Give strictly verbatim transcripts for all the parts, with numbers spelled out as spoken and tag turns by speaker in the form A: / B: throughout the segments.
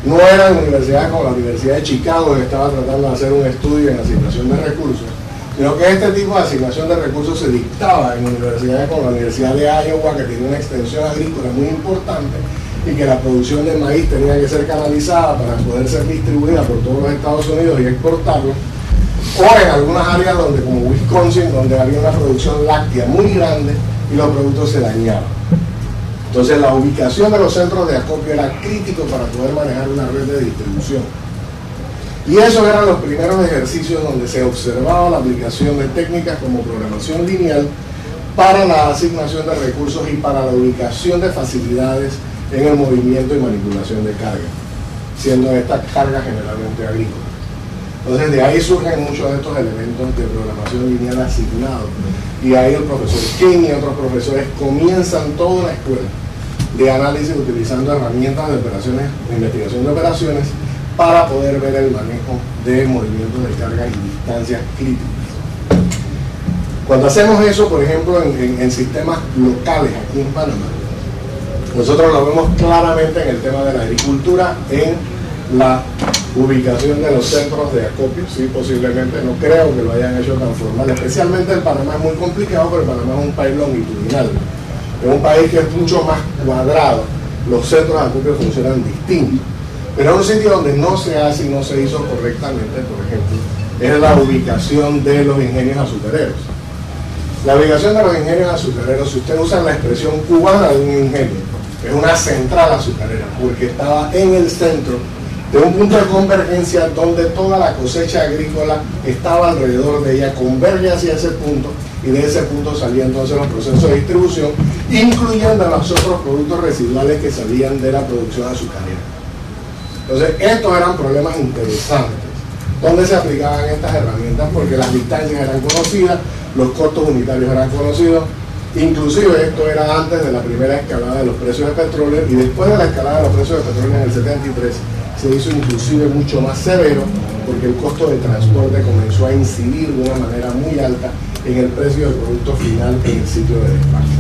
A: no eran universidades como la Universidad de Chicago, que estaba tratando de hacer un estudio en asignación de recursos, sino que este tipo de asignación de recursos se dictaba en universidades como la Universidad de Iowa, que tiene una extensión agrícola muy importante, y que la producción de maíz tenía que ser canalizada para poder ser distribuida por todos los Estados Unidos y exportarlo, o en algunas áreas donde, como Wisconsin, donde había una producción láctea muy grande y los productos se dañaban. Entonces la ubicación de los centros de acopio era crítico para poder manejar una red de distribución. Y esos eran los primeros ejercicios donde se observaba la aplicación de técnicas como programación lineal para la asignación de recursos y para la ubicación de facilidades en el movimiento y manipulación de carga, siendo esta carga generalmente agrícola. Entonces de ahí surgen muchos de estos elementos de programación lineal asignados, y ahí el profesor King y otros profesores comienzan toda una escuela de análisis utilizando herramientas de operaciones, de investigación de operaciones, para poder ver el manejo de movimientos de carga y distancias críticas. Cuando hacemos eso, por ejemplo, en, en, en sistemas locales aquí en Panamá, nosotros lo vemos claramente en el tema de la agricultura, en la ubicación de los centros de acopio. Sí, posiblemente, no creo que lo hayan hecho tan formal, especialmente en Panamá es muy complicado, pero Panamá es un país longitudinal, es un país que es mucho más cuadrado, los centros de acopio funcionan distintos, pero en un sitio donde no se hace y no se hizo correctamente, por ejemplo, es la ubicación de los ingenios azucareros. La ubicación de los ingenios azucareros, si usted usa la expresión cubana de un ingenio, es una central azucarera, porque estaba en el centro de un punto de convergencia donde toda la cosecha agrícola estaba alrededor de ella, converge hacia ese punto, y de ese punto salían entonces los procesos de distribución, incluyendo los otros productos residuales que salían de la producción azucarera. Entonces, estos eran problemas interesantes, donde se aplicaban estas herramientas, porque las distancias eran conocidas, los costos unitarios eran conocidos. Inclusive esto era antes de la primera escalada de los precios de petróleo, y después de la escalada de los precios de petróleo en el setenta y tres se hizo inclusive mucho más severo, porque el costo de transporte comenzó a incidir de una manera muy alta en el precio del producto final en el sitio de despacho.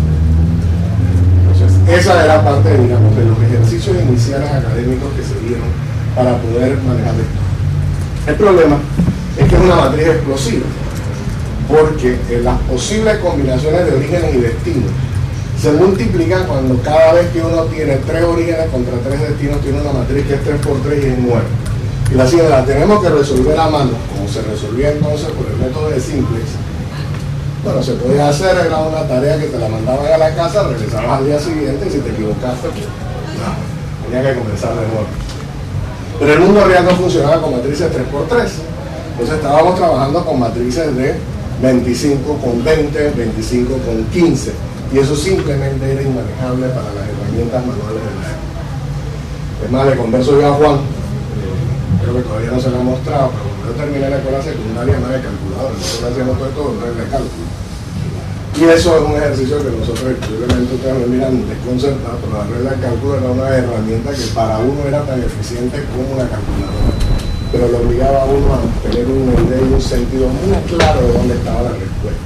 A: Entonces esa era parte, digamos, de los ejercicios iniciales académicos que se dieron para poder manejar esto. El problema es que es una matriz explosiva, porque eh, las posibles combinaciones de orígenes y destinos se multiplican cuando cada vez que uno tiene tres orígenes contra tres destinos, tiene una matriz que es tres por tres y es nueve. Y la siguiente la tenemos que resolver a mano, como se resolvía entonces por el método de simplex. Bueno, se podía hacer, era una tarea que te la mandaban a la casa, regresabas al día siguiente, y si te equivocaste, pues nada, tenía que comenzar de nuevo. Pero el mundo real no funcionaba con matrices tres por tres. Entonces estábamos trabajando con matrices de veinticinco con veinte, veinticinco con quince, y eso simplemente era inmanejable para las herramientas manuales de la época. Es más, le converso yo a Juan, eh, creo que todavía no se lo ha mostrado, pero cuando yo terminé la escuela secundaria no había calculadora, nosotros hacíamos todo esto con reglas de cálculo. Y eso es un ejercicio que nosotros, posiblemente ustedes me miran desconcertados, pero la regla de cálculo era una herramienta que para uno era tan eficiente como una calculadora, pero lo obligaba a uno a tener una idea y un sentido muy claro de dónde estaba la respuesta.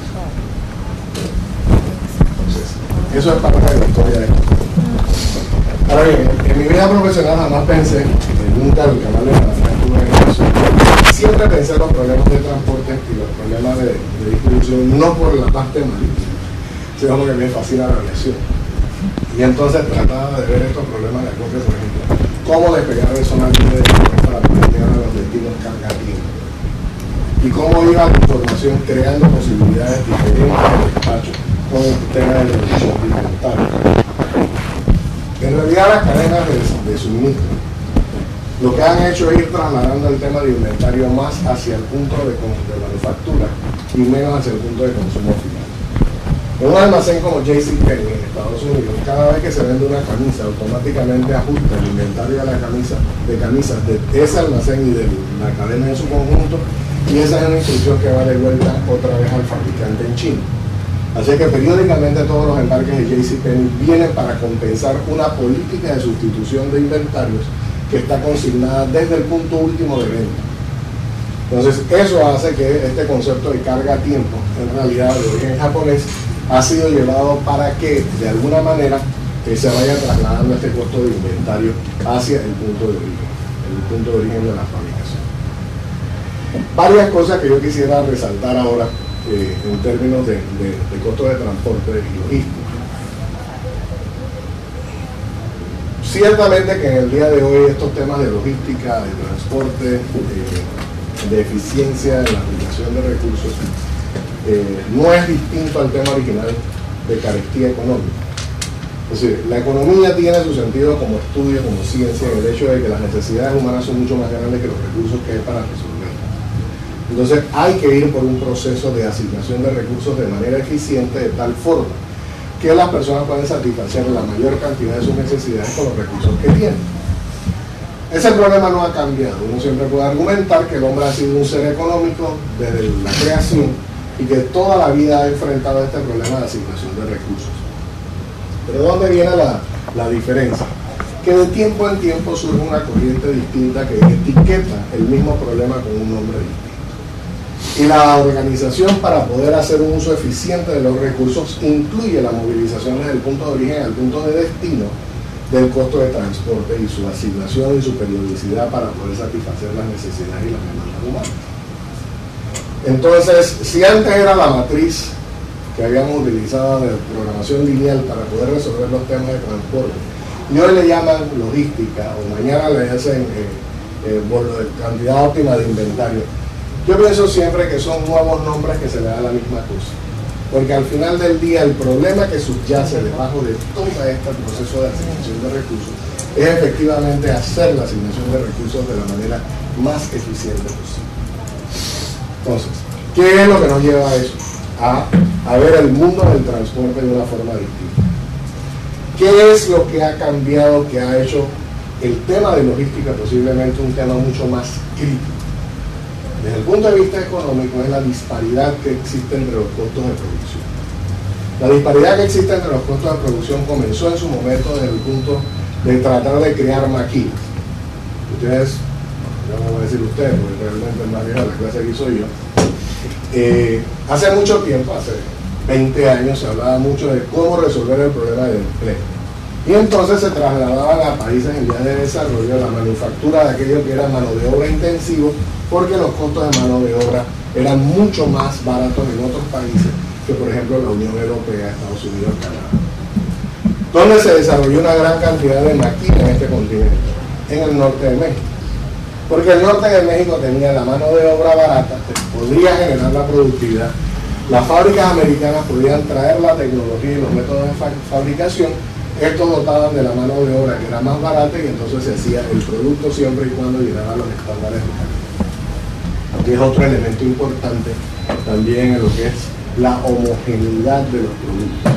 A: Entonces, eso es parte de la historia de esto. Ahora bien, en mi vida profesional jamás pensé, nunca el canal de Panamá estuve en eso. Siempre pensé en los problemas de transporte y los problemas de, de distribución, no por la parte marítima, sino porque me fascina la aviación. Y entonces trataba de ver estos problemas de acopio, por ejemplo, cómo despegar de zona libre para poder llegar a los destinos cargativos, y cómo iba la información creando posibilidades diferentes de despacho con el tema de los alimentario. En realidad las cadenas de, de suministro lo que han hecho es ir trasladando el tema de inventario más hacia el punto de, de manufactura y menos hacia el punto de consumo final. En un almacén como J C Penney en Estados Unidos, cada vez que se vende una camisa, automáticamente ajusta el inventario de la camisa, de camisas de ese almacén y de la cadena en su conjunto, y esa es una instrucción que va de vuelta otra vez al fabricante en China. Así que periódicamente todos los embarques de J C Penney vienen para compensar una política de sustitución de inventarios que está consignada desde el punto último de venta. Entonces eso hace que este concepto de carga a tiempo, en realidad de origen japonés, ha sido llevado para que de alguna manera que se vaya trasladando este costo de inventario hacia el punto de origen, el punto de origen de la fabricación. Varias cosas que yo quisiera resaltar ahora eh, en términos de, de, de costo de transporte y logística. Ciertamente que en el día de hoy estos temas de logística, de transporte, eh, de eficiencia en la aplicación de recursos, eh, no es distinto al tema original de carestía económica. Es decir, la economía tiene su sentido como estudio, como ciencia, en el hecho de que las necesidades humanas son mucho más grandes que los recursos que hay para resolver. Entonces hay que ir por un proceso de asignación de recursos de manera eficiente, de tal forma que las personas pueden satisfacer la mayor cantidad de sus necesidades con los recursos que tienen. Ese problema no ha cambiado. Uno siempre puede argumentar que el hombre ha sido un ser económico desde la creación y que toda la vida ha enfrentado este problema de asignación de recursos. Pero ¿dónde viene la, la diferencia? Que de tiempo en tiempo surge una corriente distinta que etiqueta el mismo problema con un nombre distinto. Y la organización, para poder hacer un uso eficiente de los recursos, incluye la movilización desde el punto de origen al punto de destino del costo de transporte y su asignación y su periodicidad para poder satisfacer las necesidades y las demandas humanas. Entonces, si antes era la matriz que habíamos utilizado de programación lineal para poder resolver los temas de transporte, y hoy le llaman logística, o mañana le hacen eh, eh, cantidad óptima de inventario, yo pienso siempre que son nuevos nombres que se le da la misma cosa, porque al final del día el problema que subyace debajo de todo este proceso de asignación de recursos es efectivamente hacer la asignación de recursos de la manera más eficiente posible. Entonces, ¿qué es lo que nos lleva a eso? A, a ver el mundo del transporte de una forma distinta. ¿Qué es lo que ha cambiado, que ha hecho el tema de logística posiblemente un tema mucho más crítico? Desde el punto de vista económico, es la disparidad que existe entre los costos de producción. La disparidad que existe entre los costos de producción comenzó en su momento desde el punto de tratar de crear maquilas. Ustedes, no voy a decir ustedes, porque realmente el más viejo de la clase aquí soy yo. Eh, hace mucho tiempo, hace veinte años, se hablaba mucho de cómo resolver el problema del empleo. Y entonces se trasladaban a países en vías de desarrollo la manufactura de aquello que era mano de obra intensivo, porque los costos de mano de obra eran mucho más baratos en otros países que, por ejemplo, la Unión Europea, Estados Unidos, Canadá. ¿Dónde se desarrolló una gran cantidad de maquilas en este continente? En el norte de México. Porque el norte de México tenía la mano de obra barata, podría generar la productividad. Las fábricas americanas podían traer la tecnología y los métodos de fa fabricación. Estos dotaban de la mano de obra que era más barata y entonces se hacía el producto siempre y cuando llegara a los estándares de calidad. Aquí es otro elemento importante también en lo que es la homogeneidad de los productos.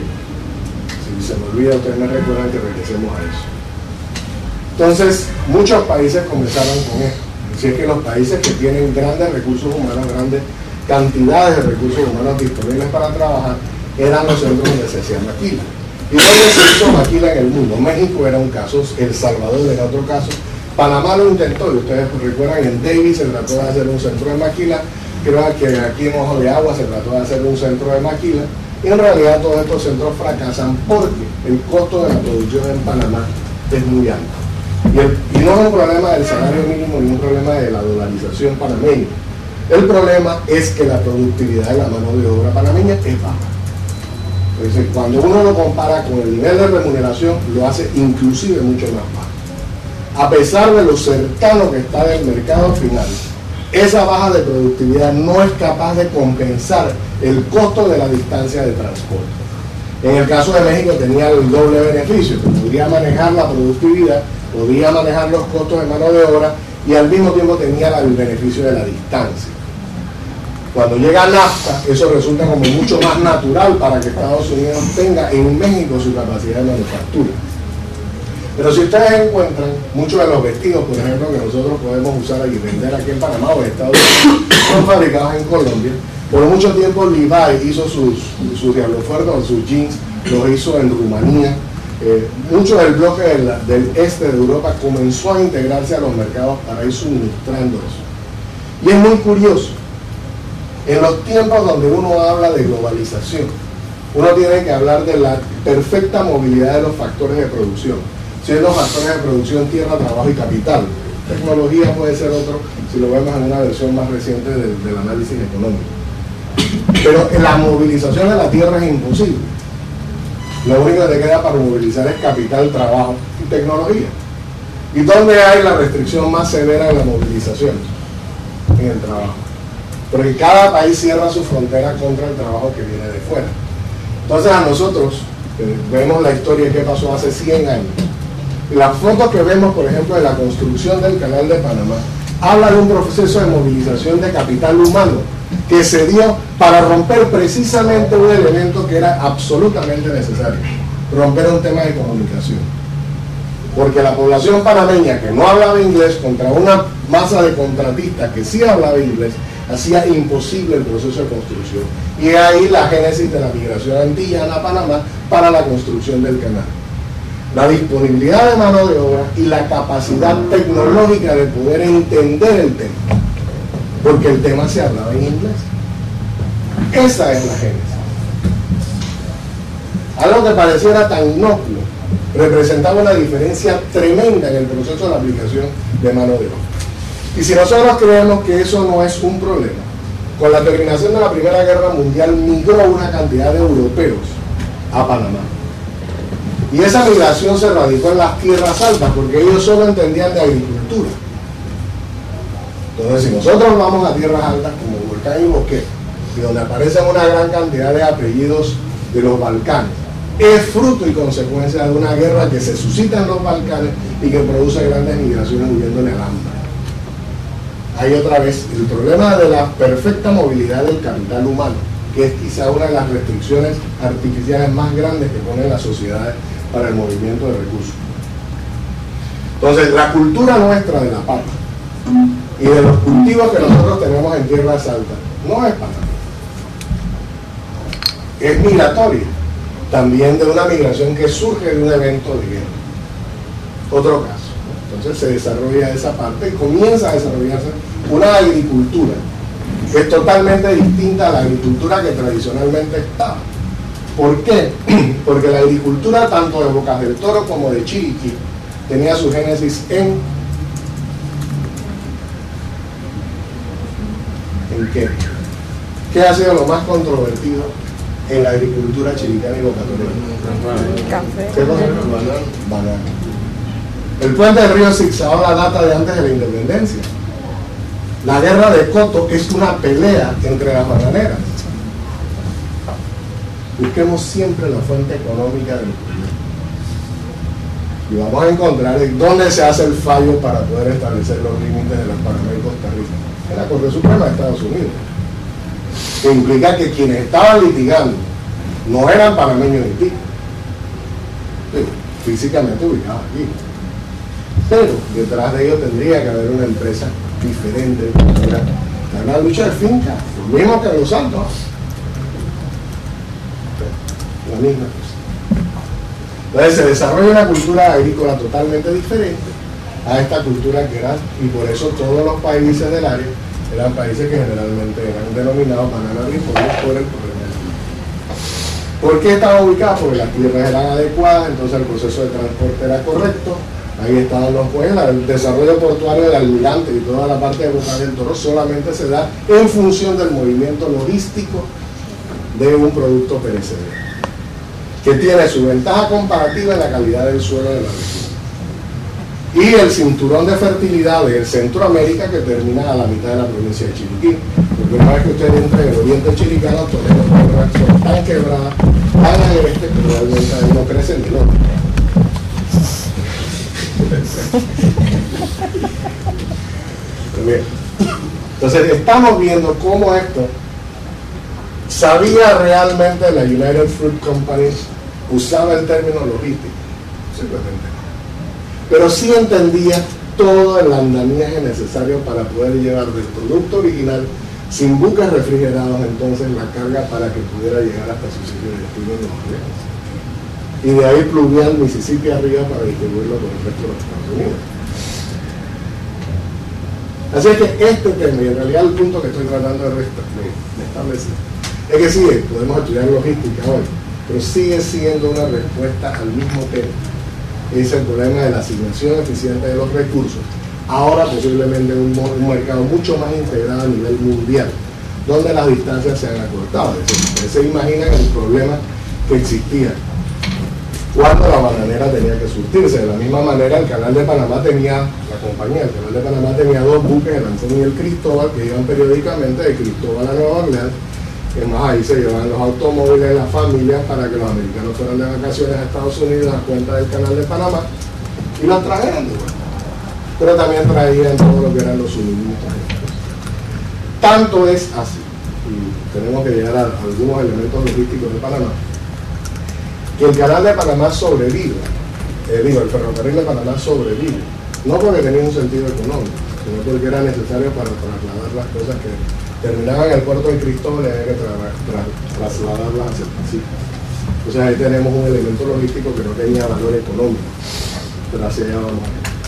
A: Si se me olvida, ustedes me recuerdan que regresemos a eso. Entonces, muchos países comenzaron con esto. Así es que los países que tienen grandes recursos humanos, grandes cantidades de recursos humanos disponibles para trabajar, eran los centros donde se hacía maquila. ¿Y dónde se hizo maquila en el mundo? México era un caso, El Salvador era otro caso, Panamá lo intentó, y ustedes recuerdan, en Davis se trató de hacer un centro de maquila, creo que aquí en Ojo de Agua se trató de hacer un centro de maquila, y en realidad todos estos centros fracasan porque el costo de la producción en Panamá es muy alto. Y, el, y no es un problema del salario mínimo ni un problema de la dolarización panameña. El problema es que la productividad de la mano de obra panameña es baja. Entonces, cuando uno lo compara con el nivel de remuneración, lo hace inclusive mucho más bajo. A pesar de lo cercano que está del mercado final, esa baja de productividad no es capaz de compensar el costo de la distancia de transporte. En el caso de México tenía el doble beneficio, que podía manejar la productividad, podía manejar los costos de mano de obra y al mismo tiempo tenía el beneficio de la distancia. Cuando llega NAFTA, eso resulta como mucho más natural para que Estados Unidos tenga en México su capacidad de manufactura. Pero si ustedes encuentran muchos de los vestidos, por ejemplo, que nosotros podemos usar y vender aquí en Panamá o en Estados Unidos, son fabricados en Colombia. Por mucho tiempo Levi hizo sus, sus Diablo Fuerte, sus jeans, los hizo en Rumanía. Eh, mucho del bloque del, del este de Europa comenzó a integrarse a los mercados para ir suministrando eso. Y es muy curioso, en los tiempos donde uno habla de globalización, uno tiene que hablar de la perfecta movilidad de los factores de producción, siendo factores de producción tierra, trabajo y capital. Tecnología puede ser otro, si lo vemos en una versión más reciente del, del análisis económico. Pero la movilización de la tierra es imposible. Lo único que te queda para movilizar es capital, trabajo y tecnología. ¿Y dónde hay la restricción más severa en la movilización? En el trabajo. Porque cada país cierra su frontera contra el trabajo que viene de fuera. Entonces a nosotros, eh, vemos la historia que pasó hace cien años. Las fotos que vemos, por ejemplo, de la construcción del Canal de Panamá, habla de un proceso de movilización de capital humano que se dio para romper precisamente un elemento que era absolutamente necesario, romper un tema de comunicación. Porque la población panameña que no hablaba inglés contra una masa de contratistas que sí hablaba inglés, hacía imposible el proceso de construcción. Y ahí la génesis de la migración antillana a Panamá para la construcción del canal. La disponibilidad de mano de obra y la capacidad tecnológica de poder entender el tema, porque el tema se hablaba en inglés. Esa es la génesis. Algo que pareciera tan inocuo representaba una diferencia tremenda en el proceso de la aplicación de mano de obra. Y si nosotros creemos que eso no es un problema, con la terminación de la Primera Guerra Mundial migró una cantidad de europeos a Panamá. Y esa migración se radicó en las tierras altas, porque ellos solo entendían de agricultura. Entonces, si nosotros vamos a tierras altas como Volcán y Boquete, y donde aparecen una gran cantidad de apellidos de los Balcanes, es fruto y consecuencia de una guerra que se suscita en los Balcanes y que produce grandes migraciones huyéndole al hambre. Hay otra vez el problema de la perfecta movilidad del capital humano, que es quizá una de las restricciones artificiales más grandes que ponen las sociedades para el movimiento de recursos. Entonces, la cultura nuestra de la papa y de los cultivos que nosotros tenemos en tierras altas no es panamá, es migratoria, también de una migración que surge de un evento de guerra. Otro caso. Entonces se desarrolla esa parte y comienza a desarrollarse una agricultura que es totalmente distinta a la agricultura que tradicionalmente estaba. ¿Por qué? Porque la agricultura tanto de Bocas del Toro como de Chiriquí tenía su génesis en ¿en qué? ¿Qué ha sido lo más controvertido en la agricultura chiricana y bocatorera?
B: Café.
A: ¿Qué cosa? Banana. El puente del río Zigzaola data de antes de la independencia. La guerra de Coto es una pelea entre las bananeras. Busquemos siempre la fuente económica del problema. Y vamos a encontrar dónde se hace el fallo para poder establecer los límites de las Panamá y Costa Rica. En la Corte Suprema de Estados Unidos. Que implica que quienes estaban litigando no eran panameños ni ticos, físicamente ubicados aquí. Pero detrás de ello tendría que haber una empresa diferente para una lucha de finca, lo mismo que en Los Santos. La misma cosa. Entonces se desarrolla una cultura agrícola totalmente diferente a esta cultura que era, y por eso todos los países del área eran países que generalmente eran denominados bananas agrícolas por el problema. ¿Por qué estaban ubicados? Porque las tierras eran adecuadas, entonces el proceso de transporte era correcto. Ahí estaban los pueblos, el desarrollo portuario del Almirante y toda la parte de Bocas del Toro solamente se da en función del movimiento logístico de un producto perecedero, que tiene su ventaja comparativa en la calidad del suelo de la región. Y el cinturón de fertilidad de Centroamérica que termina a la mitad de la provincia de Chiriquí. Porque una vez que usted entre en el oriente chiricano, todas las tierras son tan quebradas, tan agrestes que realmente ahí no crecen ni no. Bien. Entonces estamos viendo cómo esto sabía realmente la United Fruit Company, usaba el término logístico, simplemente no. Pero sí entendía todo el andamiaje necesario para poder llevar del producto original sin buques refrigerados entonces la carga para que pudiera llegar hasta su sitio de destino en Nueva Orleans. Y de ahí pluvial Mississippi arriba para distribuirlo por el resto de los Estados Unidos. Así es que este tema, y en realidad el punto que estoy tratando de, de establecer, es que sí, podemos estudiar logística hoy, pero sigue siendo una respuesta al mismo tema. Es el problema de la asignación eficiente de los recursos, ahora posiblemente un, un mercado mucho más integrado a nivel mundial, donde las distancias se han acortado. Es decir, ustedes se imaginan el problema que existía cuando la bananera tenía que surtirse. De la misma manera, el canal de Panamá tenía, la compañía, el canal de Panamá tenía dos buques, el Antonio y el Cristóbal, que iban periódicamente de Cristóbal a Nueva Orleans. Es más, ahí se llevaban los automóviles, las familias, para que los americanos fueran de vacaciones a Estados Unidos a cuenta del canal de Panamá y las trajeran de vuelta. Pero también traían todo lo que eran los suministros. Tanto es así, y tenemos que llegar a algunos elementos logísticos de Panamá, que el canal de Panamá sobrevive, eh, digo, el ferrocarril de Panamá sobrevive, no porque tenía un sentido económico, sino porque era necesario para trasladar las cosas que terminaban en el puerto de Cristóbal y había que tra tra trasladarlas hacia el Pacífico. Entonces ahí tenemos un elemento logístico que no tenía valor económico, pero hacia allá vamos.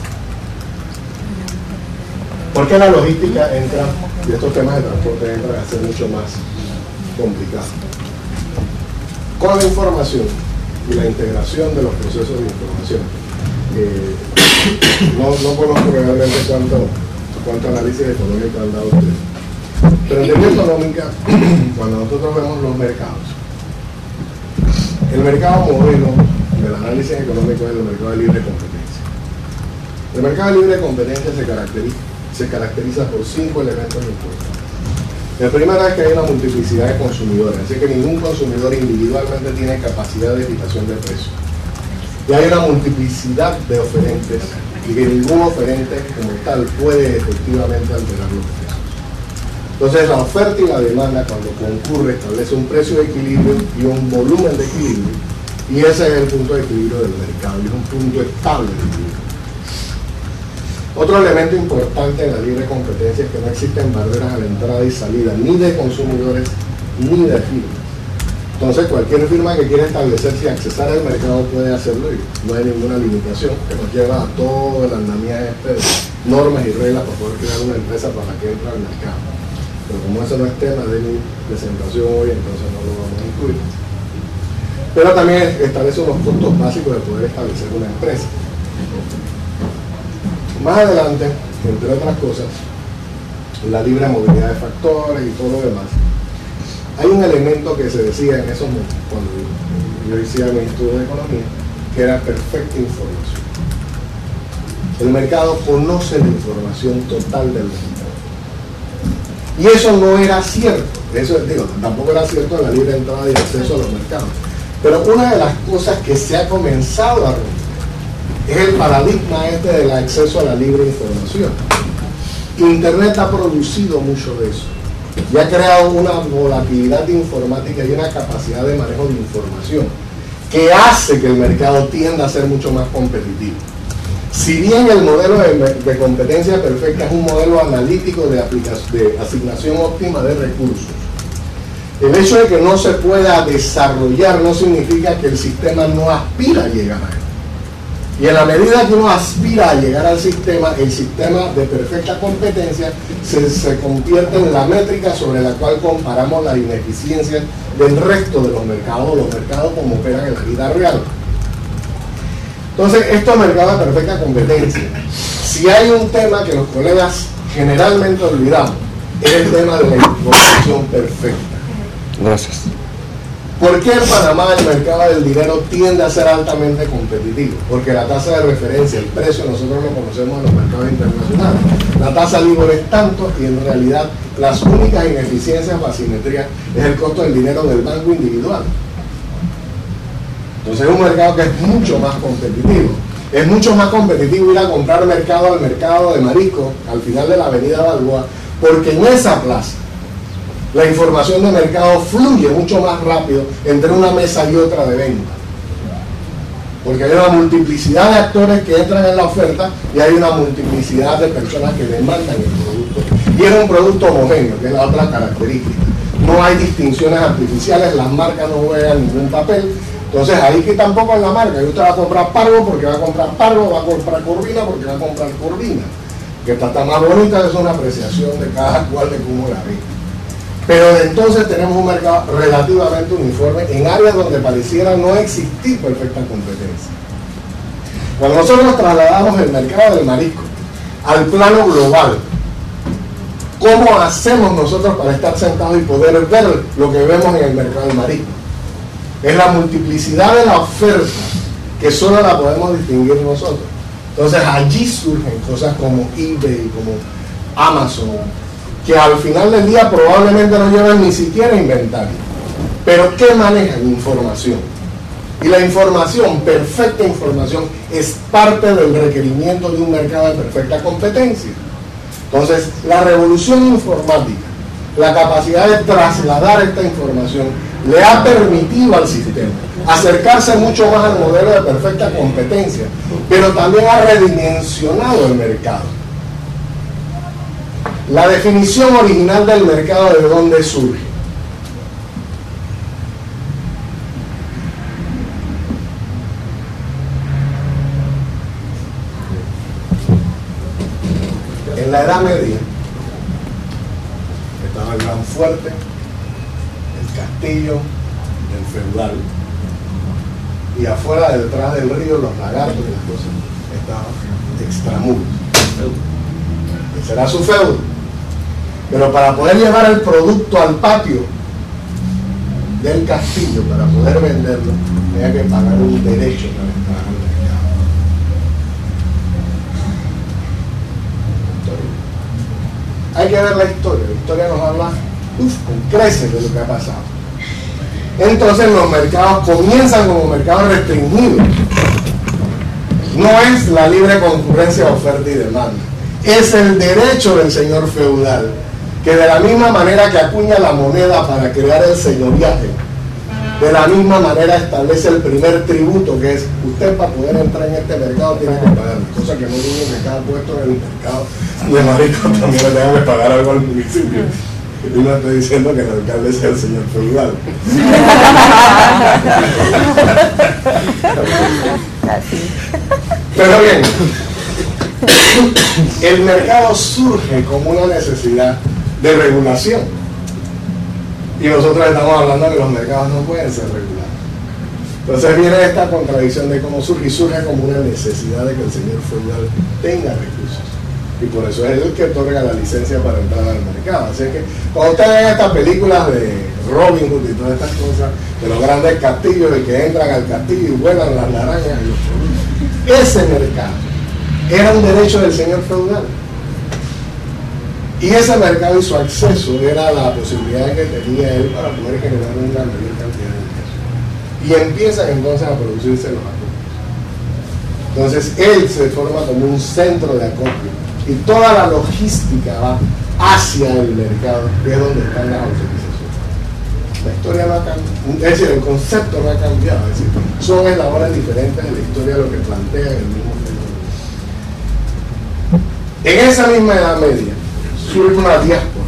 A: ¿Por qué la logística entra, y estos temas de transporte entran a ser mucho más complicados? Con la información y la integración de los procesos de información. Eh, no, no conozco realmente cuánto, cuánto análisis económico han dado ustedes. Pero en teoría económica, cuando nosotros vemos los mercados, el mercado modelo del análisis económico es el mercado de libre competencia. El mercado de libre competencia se caracteriza, se caracteriza por cinco elementos importantes. El primero es que hay una multiplicidad de consumidores, así que ningún consumidor individualmente tiene capacidad de fijación de precios. Y hay una multiplicidad de oferentes y que ningún oferente como tal puede efectivamente alterar los precios. Entonces la oferta y la demanda, cuando concurre, establece un precio de equilibrio y un volumen de equilibrio, y ese es el punto de equilibrio del mercado, y es un punto estable de equilibrio. Otro elemento importante en la libre competencia es que no existen barreras a la entrada y salida, ni de consumidores, ni de firmas. Entonces cualquier firma que quiera establecerse y accesar al mercado puede hacerlo, y no hay ninguna limitación que nos lleva a todo el andamiaje de normas y reglas para poder crear una empresa para la que entra al mercado. Pero como eso no es tema de mi presentación hoy, entonces no lo vamos a incluir. Pero también establece unos puntos básicos de poder establecer una empresa. Más adelante, entre otras cosas, la libre movilidad de factores y todo lo demás, hay un elemento que se decía en esos momentos, cuando yo hacía mi estudio de economía, que era perfecta información. El mercado conoce la información total del mercado. Y eso no era cierto, eso digo, tampoco era cierto en la libre entrada y acceso a los mercados. Pero una de las cosas que se ha comenzado a romper es el paradigma este del acceso a la libre información. Internet ha producido mucho de eso y ha creado una volatilidad informática y una capacidad de manejo de información que hace que el mercado tienda a ser mucho más competitivo. Si bien el modelo de, de competencia perfecta es un modelo analítico de, de asignación óptima de recursos, el hecho de que no se pueda desarrollar no significa que el sistema no aspira a llegar a él. Y en la medida que uno aspira a llegar al sistema, el sistema de perfecta competencia se, se convierte en la métrica sobre la cual comparamos las ineficiencias del resto de los mercados, los mercados como operan en la vida real. Entonces, estos mercados de perfecta competencia, si hay un tema que los colegas generalmente olvidamos, es el tema de la información perfecta.
B: Gracias.
A: ¿Por qué en Panamá el mercado del dinero tiende a ser altamente competitivo? Porque la tasa de referencia, el precio, nosotros lo conocemos en los mercados internacionales. La tasa LIBOR es tanto y en realidad las únicas ineficiencias o asimetrías es el costo del dinero del banco individual. Entonces es un mercado que es mucho más competitivo. Es mucho más competitivo ir a comprar mercado al mercado de marisco al final de la avenida Balboa, porque en esa plaza la información de mercado fluye mucho más rápido entre una mesa y otra de venta. Porque hay una multiplicidad de actores que entran en la oferta y hay una multiplicidad de personas que demandan el producto. Y es un producto homogéneo, que es la otra característica. No hay distinciones artificiales, las marcas no juegan ningún papel. Entonces ahí que tampoco es la marca. Y usted va a comprar Pargo porque va a comprar Pargo, va a comprar Corvina porque va a comprar Corvina. Que está tan más bonita, es una apreciación de cada cual de cómo la ve. Pero entonces tenemos un mercado relativamente uniforme en áreas donde pareciera no existir perfecta competencia. Cuando nosotros trasladamos el mercado del marisco al plano global, ¿cómo hacemos nosotros para estar sentados y poder ver lo que vemos en el mercado del marisco? Es la multiplicidad de la oferta que solo la podemos distinguir nosotros. Entonces allí surgen cosas como eBay, como Amazon, que al final del día probablemente no llevan ni siquiera inventario, pero que manejan información. Y la información, perfecta información, es parte del requerimiento de un mercado de perfecta competencia. Entonces, la revolución informática, la capacidad de trasladar esta información, le ha permitido al sistema acercarse mucho más al modelo de perfecta competencia, pero también ha redimensionado el mercado. La definición original del mercado, ¿de dónde surge? En la Edad Media estaba el gran fuerte, el castillo del feudal, y afuera, detrás del río, los lagartos y las cosas estaban extramuros. Ese era su feudo. Pero para poder llevar el producto al patio del castillo, para poder venderlo, tenía que pagar un derecho para entrar al mercado. Hay que ver la historia. La historia nos habla uf, con creces de lo que ha pasado. Entonces los mercados comienzan como mercados restringidos. No es la libre concurrencia de oferta y demanda. Es el derecho del señor feudal, que de la misma manera que acuña la moneda para crear el señoriaje, de la misma manera establece el primer tributo, que es usted para poder entrar en este mercado tiene que pagar, cosa que no tiene que estar puesto en el mercado de marisco, también le tengo que pagar algo al municipio. Y no estoy diciendo que el alcalde sea el señor feudal. Pero bien, el mercado surge como una necesidad de regulación. Y nosotros estamos hablando de que los mercados no pueden ser regulados. Entonces viene esta contradicción de cómo surge, y surge como una necesidad de que el señor feudal tenga recursos. Y por eso es el que otorga la licencia para entrar al mercado. Así que cuando ustedes ven estas películas de Robin Hood y todas estas cosas, de los grandes castillos y que entran al castillo y vuelan las naranjas y los productos, ese mercado era un derecho del señor feudal. Y ese mercado y su acceso era la posibilidad que tenía él para poder generar una mayor cantidad de ingresos. Y empiezan entonces a producirse los acopios. Entonces él se forma como un centro de acopio. Y toda la logística va hacia el mercado, que es donde están las autorizaciones. La historia no ha cambiado, es decir, el concepto no ha cambiado, es decir, son eslabones diferentes de la historia de lo que plantea el mismo fenómeno. En esa misma Edad Media surge una diáspora.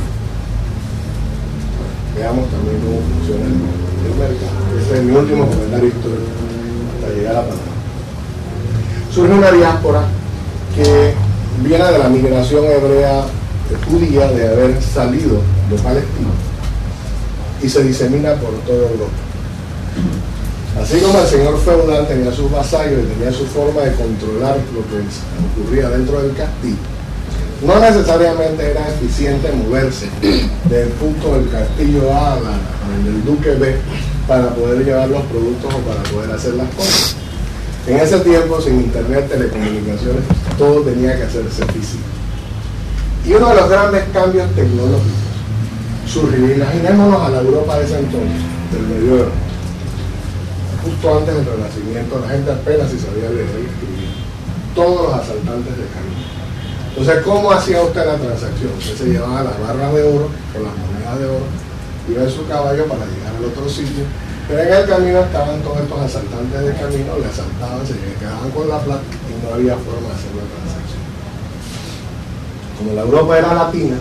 A: Veamos también cómo funciona el, el mercado. Ese es mi último comentario histórico hasta llegar a la palabra. Surge una diáspora que viene de la migración hebrea judía de haber salido de Palestina y se disemina por toda Europa. Así como el señor feudal tenía sus vasallos y tenía su forma de controlar lo que ocurría dentro del castillo, no necesariamente era eficiente moverse del punto del castillo A a la, del duque B para poder llevar los productos o para poder hacer las cosas. En ese tiempo, sin internet, telecomunicaciones, todo tenía que hacerse físico. Y uno de los grandes cambios tecnológicos surgió, imaginémonos a la Europa de ese entonces, del medioevo, justo antes del Renacimiento, la gente apenas si sabía leer y escribir, todos los asaltantes de camino. Entonces, ¿cómo hacía usted la transacción? Usted se llevaba las barras de oro, con las monedas de oro, iba en su caballo para llegar al otro sitio. Pero en el camino estaban todos estos asaltantes de camino, le asaltaban, se quedaban con la plata y no había forma de hacer la transacción. Como la Europa era latina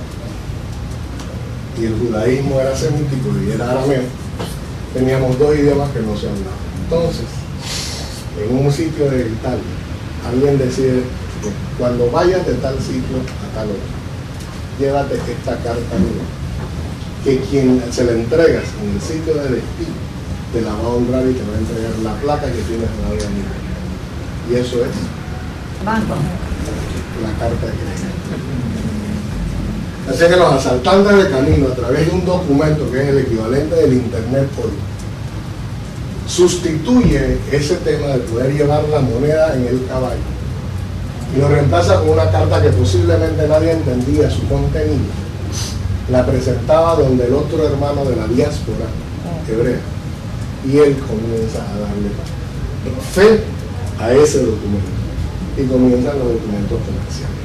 A: y el judaísmo era semítico y era arameo, teníamos dos idiomas que no se hablaban. Entonces, en un sitio de Italia, alguien decide que cuando vayas de tal sitio a tal otro, llévate esta carta que quien se le entregas en el sitio de destino te la va a honrar y te va a entregar la placa que tienes en la vida. Y eso es
B: banco.
A: La carta de crédito. Así que los asaltantes de camino, a través de un documento que es el equivalente del Internet hoy, sustituye ese tema de poder llevar la moneda en el caballo y lo reemplaza con una carta que posiblemente nadie entendía su contenido. La presentaba donde el otro hermano de la diáspora hebrea y él comienza a darle fe a ese documento y comienzan los documentos comerciales.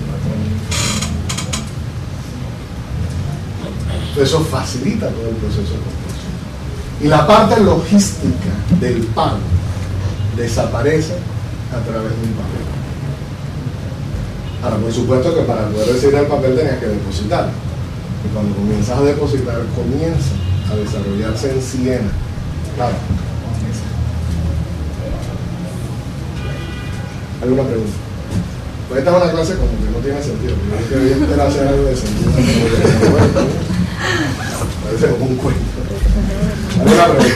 A: Eso facilita todo el proceso de construcción. Y la parte logística del pago desaparece a través de un papel. Ahora, por supuesto que para poder recibir el papel tenías que depositar. Y cuando comienzas a depositar, comienza a desarrollarse en Siena. Claro. ¿Alguna pregunta? Pues esta es una clase como que no tiene sentido. Yo quería esperar hacer algo de sentido. Parece como un cuento. ¿Alguna pregunta?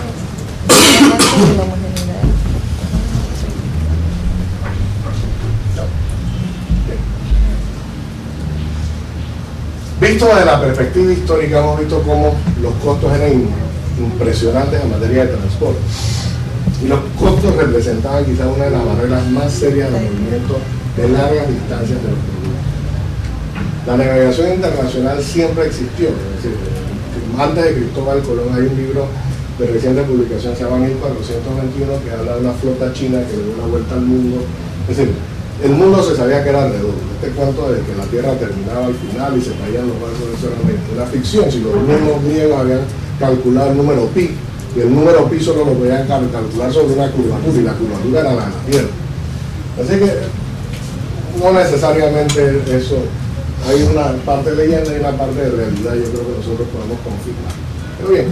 A: Visto desde la perspectiva histórica, hemos visto cómo los costos eran impresionantes en materia de transporte. Y los costos representaban quizás una de las barreras más serias del movimiento de largas distancias de los productos. La navegación internacional siempre existió. Es decir, antes de Cristóbal Colón hay un libro de reciente publicación, se llama mil cuatrocientos veintiuno, que habla de una flota china que le dio una vuelta al mundo. Es decir, el mundo se sabía que era redondo. Este cuento de que la Tierra terminaba al final y se caían los barcos, eso era una ficción. Si los mismos griegos habían calculado el número pi, y el número pi solo lo podían calcular sobre una curvatura, y la curvatura era la Tierra. Así que no necesariamente eso, hay una parte de leyenda y una parte de realidad, yo creo que nosotros podemos confirmar. Pero bien,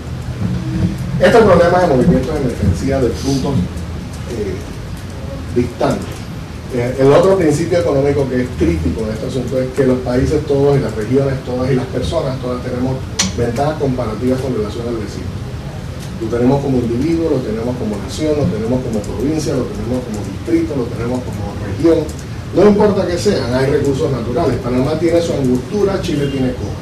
A: este problema de movimientos de mercancía de puntos eh, distantes. Eh, el otro principio económico que es crítico en este asunto es que los países todos y las regiones todas y las personas todas tenemos ventajas comparativas con relación al vecino. Lo tenemos como individuo, lo tenemos como nación, lo tenemos como provincia, lo tenemos como distrito, lo tenemos como región. No importa que sean, hay recursos naturales. Panamá tiene su angostura, Chile tiene cobre.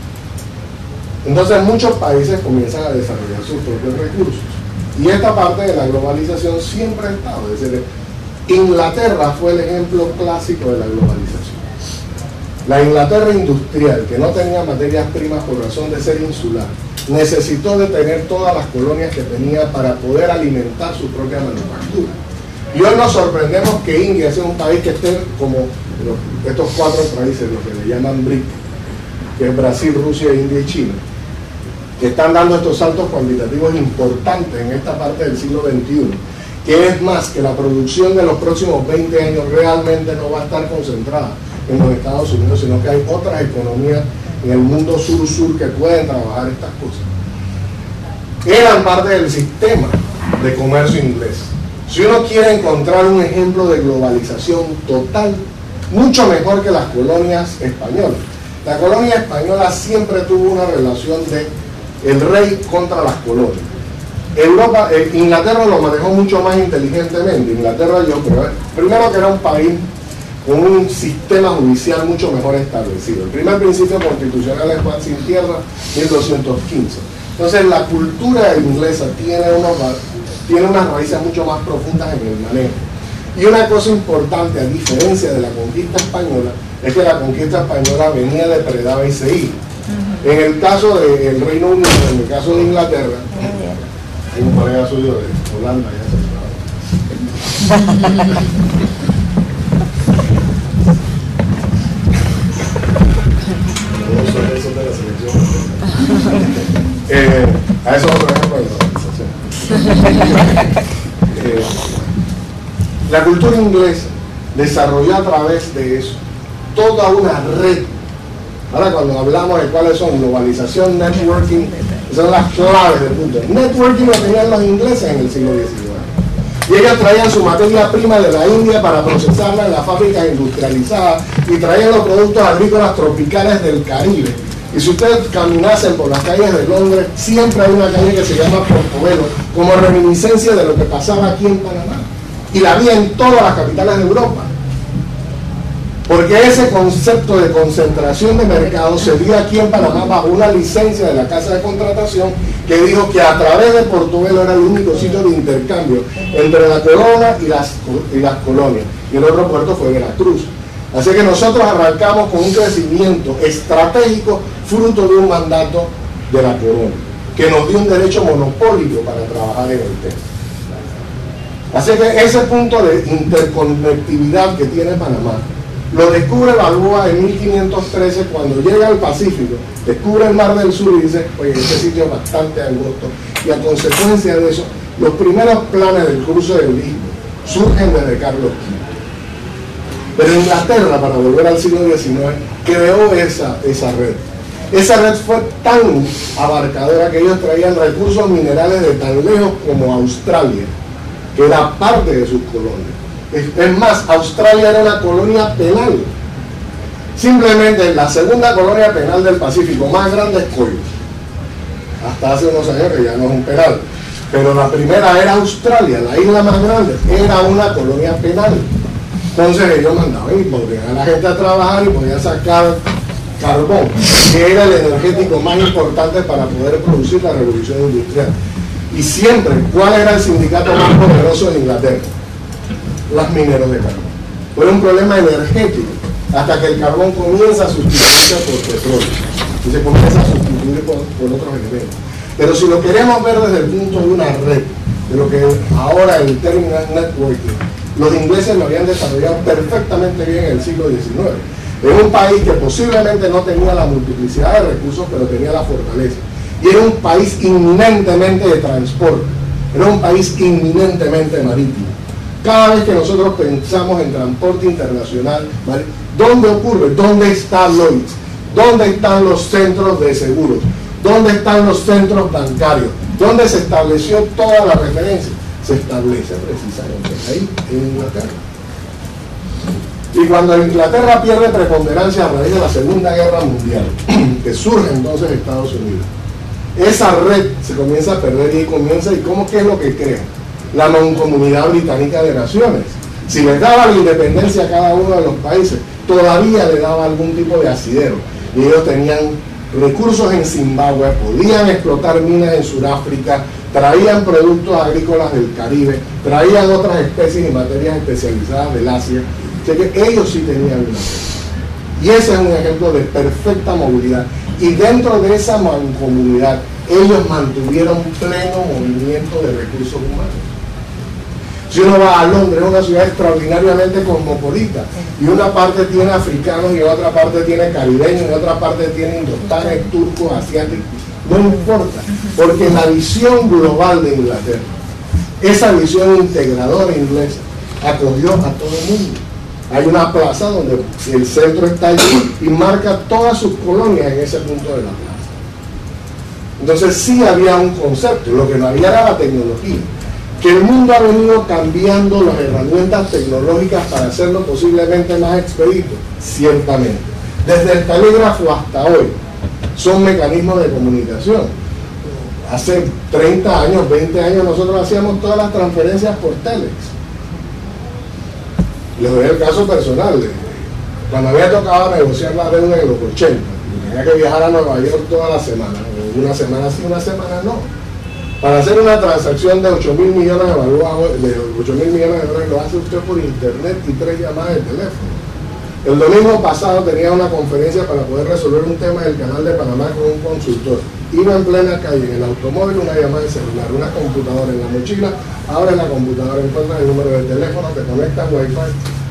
A: Entonces muchos países comienzan a desarrollar sus propios recursos. Y esta parte de la globalización siempre ha estado. Es decir, Inglaterra fue el ejemplo clásico de la globalización. La Inglaterra industrial, que no tenía materias primas por razón de ser insular, necesitó de tener todas las colonias que tenía para poder alimentar su propia manufactura. Y hoy nos sorprendemos que India sea un país que esté como los, estos cuatro países, los que le llaman B R I C, que es Brasil, Rusia, India y China, que están dando estos saltos cuantitativos importantes en esta parte del siglo veintiuno, que es más que la producción de los próximos veinte años realmente no va a estar concentrada en los Estados Unidos, sino que hay otras economías en el mundo sur-sur que pueden trabajar estas cosas. Eran parte del sistema de comercio inglés. Si uno quiere encontrar un ejemplo de globalización total, mucho mejor que las colonias españolas. La colonia española siempre tuvo una relación de el rey contra las colonias. Europa, eh, Inglaterra lo manejó mucho más inteligentemente. Inglaterra, yo creo, primero que era un país con un sistema judicial mucho mejor establecido. El primer principio constitucional es Juan sin tierra, mil doscientos quince. Entonces la cultura inglesa tiene, unos, tiene unas raíces mucho más profundas en el manejo. Y una cosa importante, a diferencia de la conquista española, es que la conquista española venía depredada y se iba. Uh-huh. En el caso del Reino Unido, en el caso de Inglaterra, hay un colega suyo de Holanda, ya se sabe. Eso de la selección. eh, a eso otro ejemplo de la organización. eh, la cultura inglesa desarrolló a través de eso toda una red. Ahora cuando hablamos de cuáles son globalización, networking, son las claves del punto. Networking lo tenían los ingleses en el siglo diecinueve. Y ellos traían su materia prima de la India para procesarla en las fábricas industrializadas y traían los productos agrícolas tropicales del Caribe Y si ustedes caminasen por las calles de Londres, siempre hay una calle que se llama Portobelo, como reminiscencia de lo que pasaba aquí en Panamá. Y la había en todas las capitales de Europa. Porque ese concepto de concentración de mercado se dio aquí en Panamá bajo una licencia de la Casa de Contratación que dijo que a través de Portobelo era el único sitio de intercambio entre la corona y las, y las colonias. Y el otro puerto fue Veracruz. Así que nosotros arrancamos con un crecimiento estratégico fruto de un mandato de la corona, que nos dio un derecho monopólico para trabajar en el tema. Así que ese punto de interconectividad que tiene Panamá, lo descubre Balboa en mil quinientos trece cuando llega al Pacífico, descubre el Mar del Sur y dice, oye, este sitio es bastante angosto, y a consecuencia de eso, los primeros planes del cruce del Istmo surgen desde Carlos quinto. Pero Inglaterra, para volver al siglo diecinueve, creó esa, esa red. Esa red fue tan abarcadora que ellos traían recursos minerales de tan lejos como Australia, que era parte de sus colonias. Es más, Australia era una colonia penal. Simplemente la segunda colonia penal del Pacífico, más grande es Coyo. Hasta hace unos años que ya no es un penal. Pero la primera era Australia, la isla más grande, era una colonia penal. Entonces ellos mandaban y ponían a la gente a trabajar y podían sacar carbón, que era el energético más importante para poder producir la revolución industrial. Y siempre, ¿cuál era el sindicato más poderoso de Inglaterra? Las mineros de carbón. Fue un problema energético hasta que el carbón comienza a sustituirse por petróleo y se comienza a sustituir por, por otros elementos. Pero si lo queremos ver desde el punto de una red, de lo que ahora el término es networking, los ingleses lo habían desarrollado perfectamente bien en el siglo diecinueve. En un país que posiblemente no tenía la multiplicidad de recursos, pero tenía la fortaleza. Y era un país inminentemente de transporte, era un país inminentemente marítimo. Cada vez que nosotros pensamos en transporte internacional, ¿vale? ¿Dónde ocurre? ¿Dónde está Lloyds? ¿Dónde están los centros de seguros? ¿Dónde están los centros bancarios? ¿Dónde se estableció toda la referencia? Se establece precisamente ahí, en Inglaterra. Y cuando Inglaterra pierde preponderancia a raíz de la Segunda Guerra Mundial, que surge entonces Estados Unidos, esa red se comienza a perder y comienza, ¿y cómo qué es lo que crea? La Mancomunidad Británica de Naciones. Si les daba la independencia a cada uno de los países, todavía le daba algún tipo de asidero. Y ellos tenían recursos en Zimbabue, podían explotar minas en Sudáfrica, traían productos agrícolas del Caribe, traían otras especies y materias especializadas del Asia. O sea que ellos sí tenían una red. Y ese es un ejemplo de perfecta movilidad. Y dentro de esa mancomunidad, ellos mantuvieron pleno movimiento de recursos humanos. Si uno va a Londres, es una ciudad extraordinariamente cosmopolita, y una parte tiene africanos y otra parte tiene caribeños y otra parte tiene indostanes, turcos, asiáticos, no importa, porque la visión global de Inglaterra, esa visión integradora inglesa, acogió a todo el mundo. Hay una plaza donde el centro está allí y marca todas sus colonias en ese punto de la plaza. Entonces sí había un concepto, lo que no había era la tecnología. Que el mundo ha venido cambiando las herramientas tecnológicas para hacerlo posiblemente más expedito, ciertamente. Desde el telégrafo hasta hoy son mecanismos de comunicación. Hace treinta años, veinte años nosotros hacíamos todas las transferencias por telex. Les doy el caso personal. Cuando había tocado negociar la deuda en los ochenta, tenía que viajar a Nueva York toda la semana, una semana sí, una semana no. Para hacer una transacción de ocho mil millones de balboas, de ocho mil millones de dólares, lo hace usted por internet y tres llamadas de teléfono. El domingo pasado tenía una conferencia para poder resolver un tema del Canal de Panamá con un consultor. Iba en plena calle, en el automóvil, una llamada de celular, una computadora en la mochila, abre la computadora, encuentra el número de teléfono, te conectas Wi-Fi.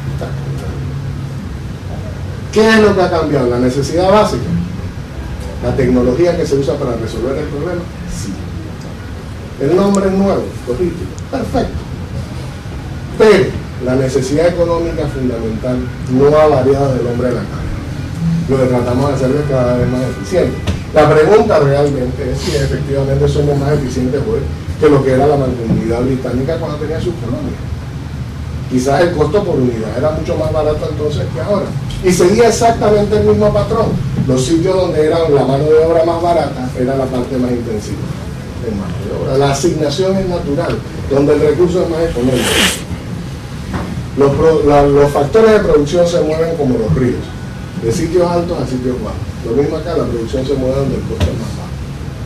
A: ¿Qué es lo que ha cambiado? ¿La necesidad básica? ¿La tecnología que se usa para resolver el problema? Sí. El nombre es nuevo, correcto, perfecto. Pero la necesidad económica fundamental no ha variado del hombre de la calle. Lo que tratamos de hacer es cada vez más eficiente. La pregunta realmente es si efectivamente somos más eficientes hoy que lo que era la mancomunidad británica cuando tenía sus colonias. Quizás el costo por unidad era mucho más barato entonces que ahora. Y seguía exactamente el mismo patrón. Los sitios donde era la mano de obra más barata era la parte más intensiva en mano de obra. La asignación es natural, donde el recurso es más económico. Los, pro, la, los factores de producción se mueven como los ríos, de sitios altos a sitios bajos. Lo mismo acá, la producción se mueve donde el costo es más bajo.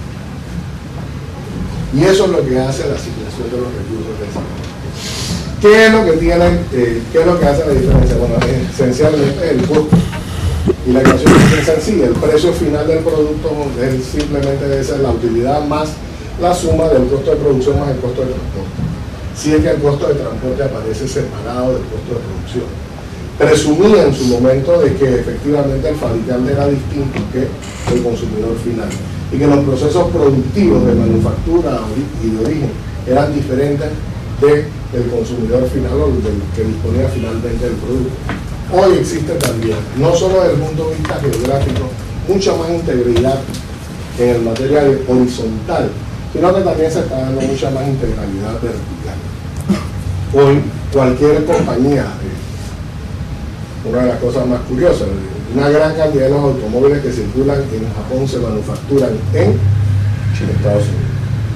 A: Y eso es lo que hace la asignación de los recursos de esa manera. ¿Qué es lo que tiene, eh, qué es lo que hace la diferencia? Bueno, esencialmente el costo. Y la ecuación es sencilla, el precio final del producto es simplemente debe ser la utilidad más la suma del costo de producción más el costo de transporte. Si es que el costo de transporte aparece separado del costo de producción. Presumía en su momento de que efectivamente el fabricante era distinto que el consumidor final y que los procesos productivos de manufactura y de origen eran diferentes del consumidor final o del que disponía finalmente del producto. Hoy existe también, no solo desde el punto de vista geográfico, mucha más integridad en el material horizontal, sino que también se está dando mucha más integralidad vertical. Hoy cualquier compañía, una de las cosas más curiosas, una gran cantidad de los automóviles que circulan en Japón se manufacturan en Estados Unidos.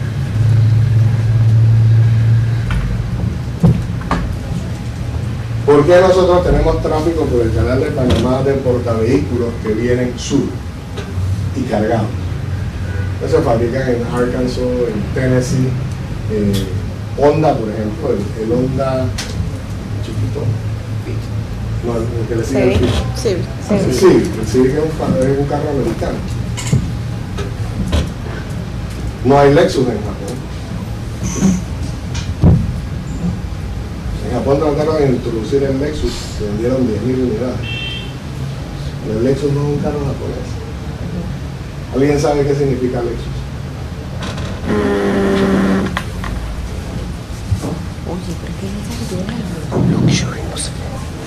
A: ¿Por qué nosotros tenemos tráfico por el canal de Panamá de portavehículos que vienen sur y cargados? Se fabrican en Arkansas, en Tennessee, eh, Honda, por ejemplo, el, el Honda chiquito, no, el que le sigue el
B: sí,
A: sí, sí, sí, el Civic es un, es un carro americano. No hay Lexus en Japón. En Japón trataron de introducir el Lexus, se vendieron diez mil unidades. El Lexus no es un carro japonés. ¿Alguien sabe qué significa Lexus?
B: Oye, ¿pero qué es esa Luxury? No sé.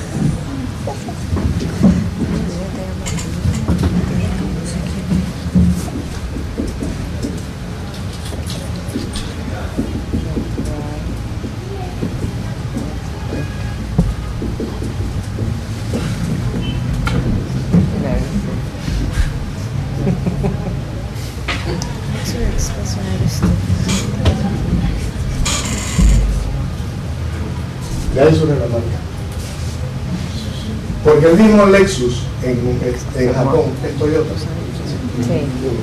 A: De ahí surge la marca. Porque el mismo Lexus en, en Japón es Toyota.
B: Sí.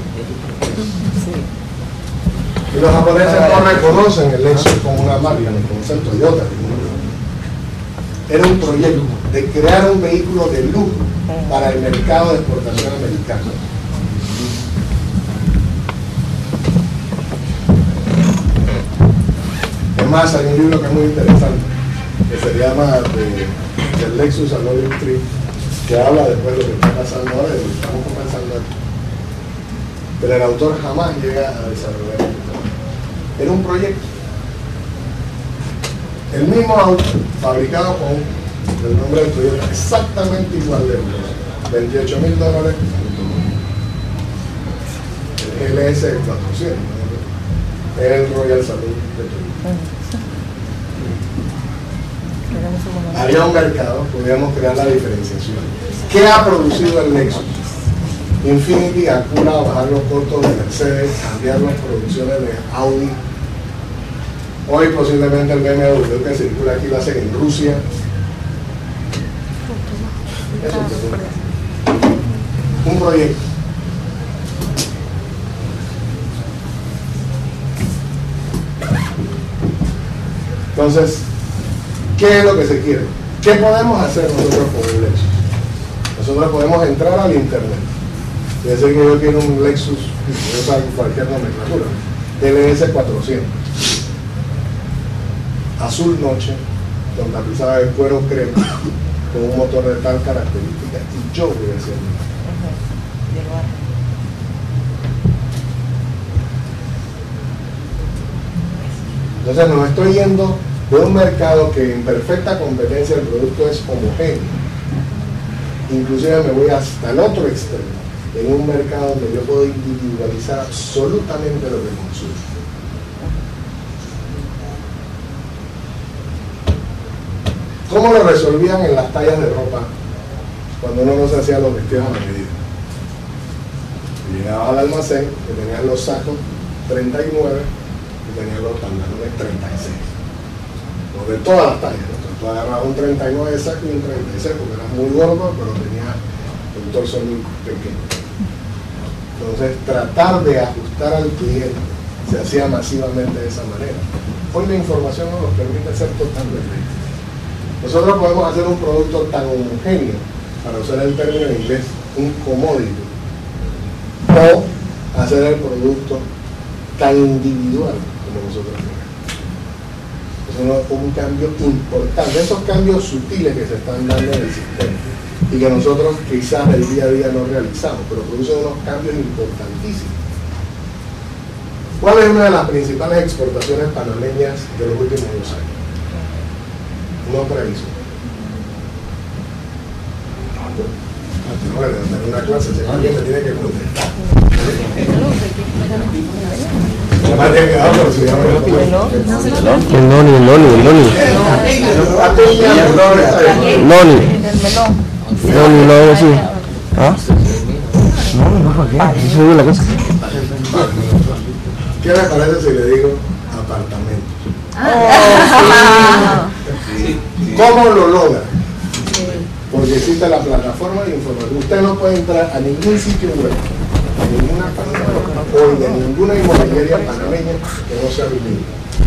B: Sí.
A: Y los japoneses no reconocen el Lexus como una marca, ni conocen Toyota. Era un proyecto de crear un vehículo de lujo para el mercado de exportación americano. Es más, hay un libro que es muy interesante, que se llama de, del Lexus a Loring Street, que habla después de lo que está pasando ahora, de lo que estamos conversando aquí. Pero el autor jamás llega a desarrollar esto. Era un proyecto. El mismo auto, fabricado con el nombre de Toyota, exactamente igual de euros, veintiocho mil dólares, el L S cuatrocientos, ¿no? El Royal Saloon de Toyota. Había un mercado, podíamos crear la diferenciación. ¿Qué ha producido el Lexus? Infiniti acura a bajar los costos de Mercedes, cambiar las producciones de Audi. Hoy posiblemente el B M W que circula aquí lo hacen en Rusia. Eso es un proyecto. Entonces, ¿qué es lo que se quiere? ¿Qué podemos hacer nosotros con un Lexus? Nosotros podemos entrar al internet y decir que yo quiero un Lexus, yo salgo cualquier nomenclatura, L S cuatrocientos, azul noche, con tapizada de cuero crema, con un motor de tal característica, y yo voy a hacerlo. Entonces no estoy yendo de un mercado que en perfecta competencia el producto es homogéneo. Inclusive me voy hasta el otro extremo, en un mercado donde yo puedo individualizar absolutamente lo que consumo. ¿Cómo lo resolvían en las tallas de ropa cuando uno no se hacía los vestidos a la medida? Llegabas al almacén que tenías los sacos treinta y nueve y tenías los pantalones treinta y seis. Los de todas las tallas. Entonces tú agarrabas un treinta y nueve de saco y un treinta y seis porque eras muy gordo, pero tenías el torso muy pequeño. Entonces tratar de ajustar al cliente se hacía masivamente de esa manera. Hoy la información no nos permite ser totalmente. Nosotros podemos hacer un producto tan homogéneo, para usar el término en inglés, un commodity, o hacer el producto tan individual como nosotros queremos. Eso es un cambio importante, esos cambios sutiles que se están dando en el sistema y que nosotros quizás el día a día no realizamos, pero producen unos cambios importantísimos. ¿Cuál es una de las principales exportaciones panameñas de los últimos dos años? No previso. No, en una clase, si alguien me tiene que contestar.
C: El noni, el noni, el noni. Noni. Noni, no es así. ¿Ah? No, no, ¿para qué? Eso es la casa.
A: ¿Qué me parece si le digo apartamento? ¿Cómo lo logra? Porque existe la plataforma de información. Usted no puede entrar a ningún sitio web, a ninguna página o de ninguna inmobiliaria panameña que no sea bilingüe.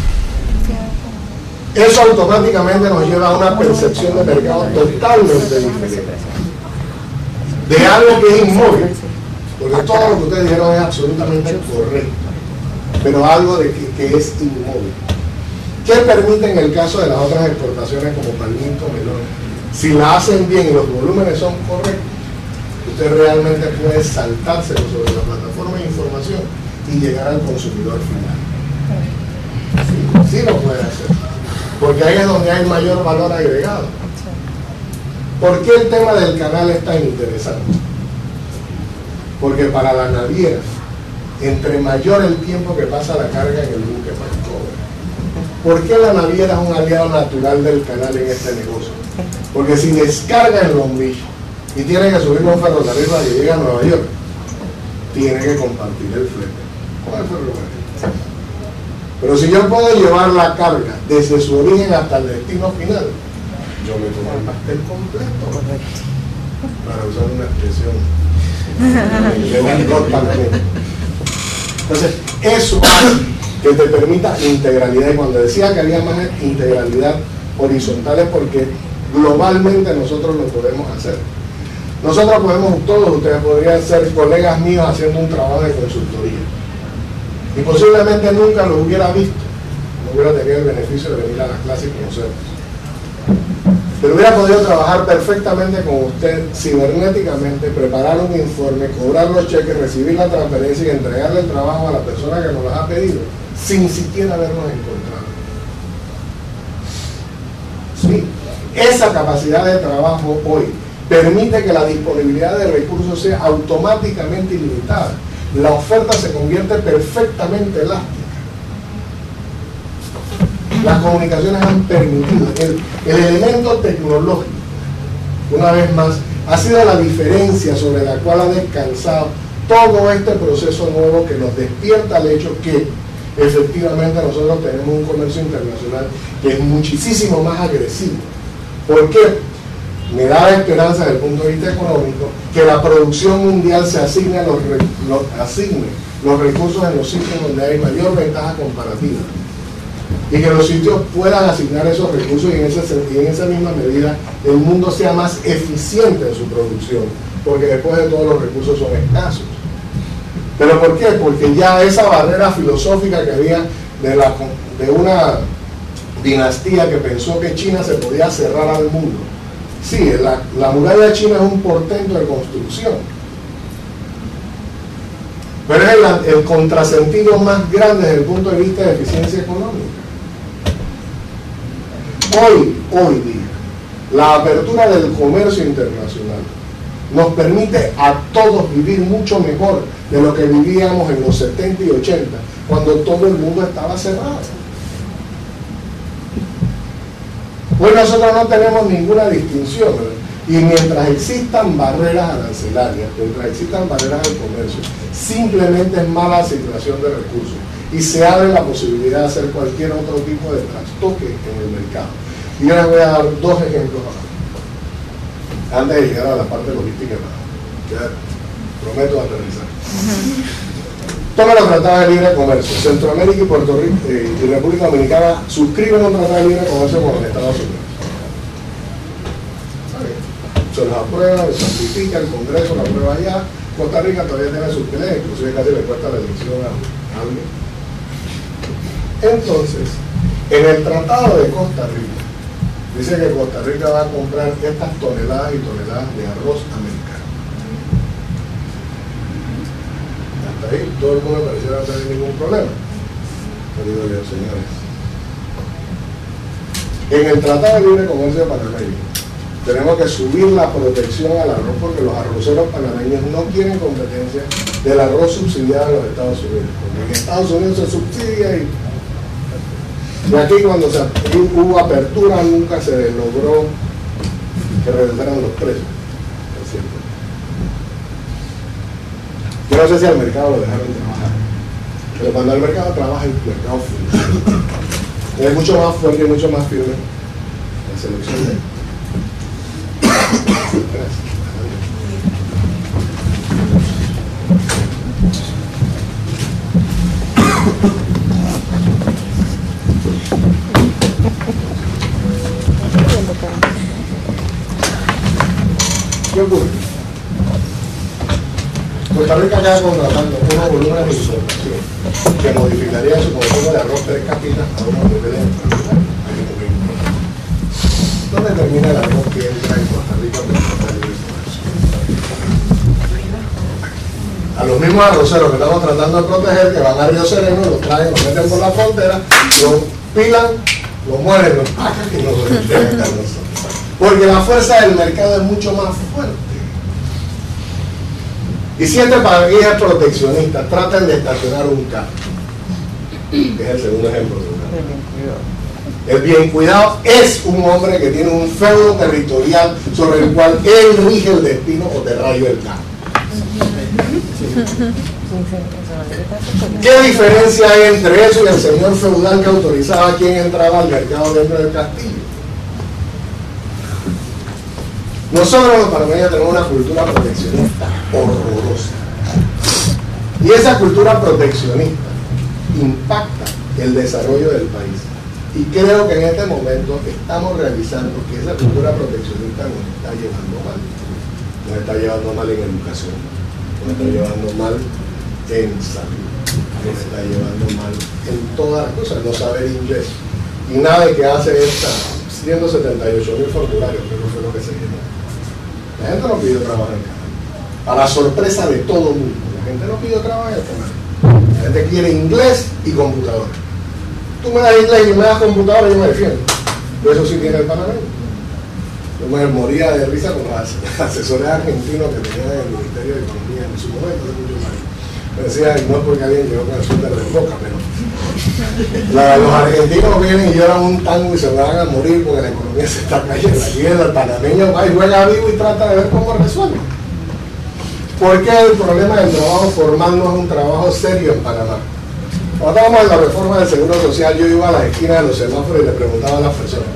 A: Eso automáticamente nos lleva a una percepción de mercado totalmente diferente. De algo que es inmóvil, porque todo lo que ustedes dijeron es absolutamente correcto, pero algo de que, que es inmóvil. ¿Qué permite en el caso de las otras exportaciones como palmito, melón? Si la hacen bien y los volúmenes son correctos, usted realmente puede saltárselo sobre la plataforma de información y llegar al consumidor final. Sí, sí lo puede hacer, porque ahí es donde hay mayor valor agregado. ¿Por qué el tema del canal es tan interesante? Porque para la naviera, entre mayor el tiempo que pasa la carga en el buque, más cobra. ¿Por qué la naviera es un aliado natural del canal en este negocio? Porque si descarga el Long Beach y tiene que subir un ferrocarril para que llegue a Nueva York, tiene que compartir el flete con el ferrocarril. Pero si yo puedo llevar la carga desde su origen hasta el destino final, yo me tomo el pastel completo. Para usar una expresión de un cortamente. Entonces, eso hace que te permita integralidad. Y cuando decía que había más integralidad horizontal es porque globalmente nosotros lo podemos hacer. Nosotros podemos, todos ustedes podrían ser colegas míos haciendo un trabajo de consultoría. Y posiblemente nunca los hubiera visto, no hubiera tenido el beneficio de venir a las clases y conocerlos. Pero hubiera podido trabajar perfectamente con usted cibernéticamente, preparar un informe, cobrar los cheques, recibir la transferencia y entregarle el trabajo a la persona que nos los ha pedido, sin siquiera habernos encontrado. Sí, esa capacidad de trabajo hoy permite que la disponibilidad de recursos sea automáticamente ilimitada. La oferta se convierte perfectamente elástica. Las comunicaciones han permitido, el, el elemento tecnológico, una vez más, ha sido la diferencia sobre la cual ha descansado todo este proceso nuevo que nos despierta el hecho que efectivamente nosotros tenemos un comercio internacional que es muchísimo más agresivo. ¿Por qué? Me da la esperanza desde el punto de vista económico que la producción mundial se asigne los, los, asigne los recursos en los sitios donde hay mayor ventaja comparativa y que los sitios puedan asignar esos recursos y en, ese, y en esa misma medida el mundo sea más eficiente en su producción, porque después de todos los recursos son escasos. ¿Pero por qué? Porque ya esa barrera filosófica que había de, la, de una dinastía que pensó que China se podía cerrar al mundo. Sí, la, la muralla de China es un portento de construcción, pero es el, el contrasentido más grande desde el punto de vista de eficiencia económica. Hoy, hoy día, la apertura del comercio internacional nos permite a todos vivir mucho mejor de lo que vivíamos en los setenta y ochenta, cuando todo el mundo estaba cerrado. Hoy nosotros no tenemos ninguna distinción, ¿verdad? Y mientras existan barreras arancelarias, mientras existan barreras al comercio, simplemente es mala asignación de recursos y se abre la posibilidad de hacer cualquier otro tipo de trastoque en el mercado. Y yo les voy a dar dos ejemplos ahora, antes de llegar a la parte logística. Ya prometo aterrizar. Todos los tratados de libre comercio. Centroamérica y Puerto Rico eh, y República Dominicana suscriben un tratado de libre comercio con los Estados Unidos. Se los aprueba, se certifica, el Congreso lo aprueba allá. Costa Rica todavía tiene sus peleas, inclusive casi le cuesta la elección a alguien. Entonces, en el Tratado de Costa Rica, dice que Costa Rica va a comprar estas toneladas y toneladas de arroz americano. Hasta ahí todo el mundo pareciera no tener ningún problema. No digo yo, señores. En el Tratado de Libre Comercio panameño tenemos que subir la protección al arroz porque los arroceros panameños no quieren competencia del arroz subsidiado en los Estados Unidos. Porque en Estados Unidos se subsidia y, y aquí cuando se, hubo apertura nunca se logró que regresaran los precios. Es cierto. Yo no sé si al mercado lo dejaron trabajar, pero cuando el mercado trabaja, el mercado funciona. Es mucho más fuerte y mucho más firme la selección de ¿qué ocurre? Costa Rica acaba contratando unos volúmenes de importación que modificaría su consumo de arroz per cápita a unos niveles extraordinarios. ¿Dónde termina el arroz que entra en Costa Rica por el libre comercio? A los mismos arroceros que estamos tratando de proteger, que van a Río Sereno, los traen, los meten por la frontera, los pilan, los mueren, los pacan y los entregan a nosotros. Porque la fuerza del mercado es mucho más fuerte. Y si este país es proteccionista, traten de estacionar un carro, que es el segundo ejemplo de un carro. El bien cuidado es un hombre que tiene un feudo territorial sobre el cual él rige el destino o terrario del carro. ¿Qué diferencia hay entre eso y el señor feudal que autorizaba a quien entraba al mercado dentro del castillo? Nosotros los panameños tenemos una cultura proteccionista horrorosa. Y esa cultura proteccionista impacta el desarrollo del país. Y creo que en este momento estamos realizando que esa cultura proteccionista nos está llevando mal. Nos está llevando mal en educación, nos está llevando mal en salud, nos está llevando mal en todas las cosas, no saber inglés. Y nada que hace esta ciento setenta y ocho mil formularios, que no fue lo que se llenó. La gente no pidió trabajo en Canadá. Para sorpresa de todo el mundo, la gente no pidió trabajo en Canadá. La gente quiere inglés y computadora. Tú me das inglés y me das computadora y yo me defiendo. Pero eso sí tiene el panameño. Yo me moría de risa con los asesores argentinos que tenían en el Ministerio de Economía en su momento, hace muchos años. Me decían, no es porque alguien llegó con el sur de la boca, pero la, los argentinos vienen y lloran un tango y se van a morir porque la economía se está cayendo. Aquí el panameño va y juega vivo y trata de ver cómo resuelve. ¿Por qué el problema del trabajo formal no es un trabajo serio en Panamá? Cuando estábamos en la reforma del Seguro Social, yo iba a las esquinas de los semáforos y le preguntaba a las personas.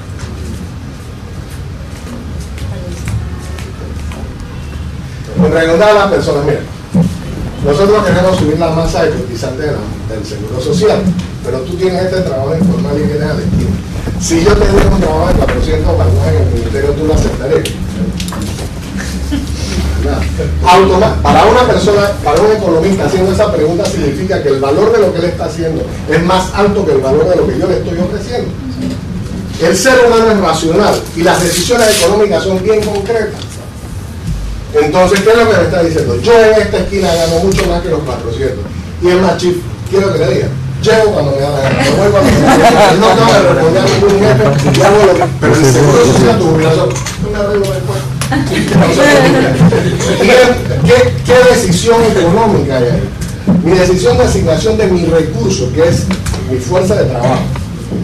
A: Me preguntaba a las personas, mira, nosotros queremos subir la masa de cotizantes de la, del Seguro Social, pero tú tienes este trabajo informal y vienes a la esquina. Si yo te doy un trabajo de cuatrocientos balboas en el ministerio, ¿tú lo aceptarías? Automa para una persona, para un economista haciendo esa pregunta significa que el valor de lo que él está haciendo es más alto que el valor de lo que yo le estoy ofreciendo. El ser humano es racional y las decisiones económicas son bien concretas. Entonces, ¿qué es lo que me está diciendo? Yo en esta esquina gano mucho más que los cuatrocientos. Y es más chifre. Quiero que le diga, llego cuando me da la gana, me voy cuando me da la gana. No tengo que responder a ningún jefe y hago lo que... Pero el seguro social, tu jubilación, no me arreglo después. ¿Qué, ¿Qué decisión económica hay ahí? Mi decisión de asignación de mi recurso, que es mi fuerza de trabajo,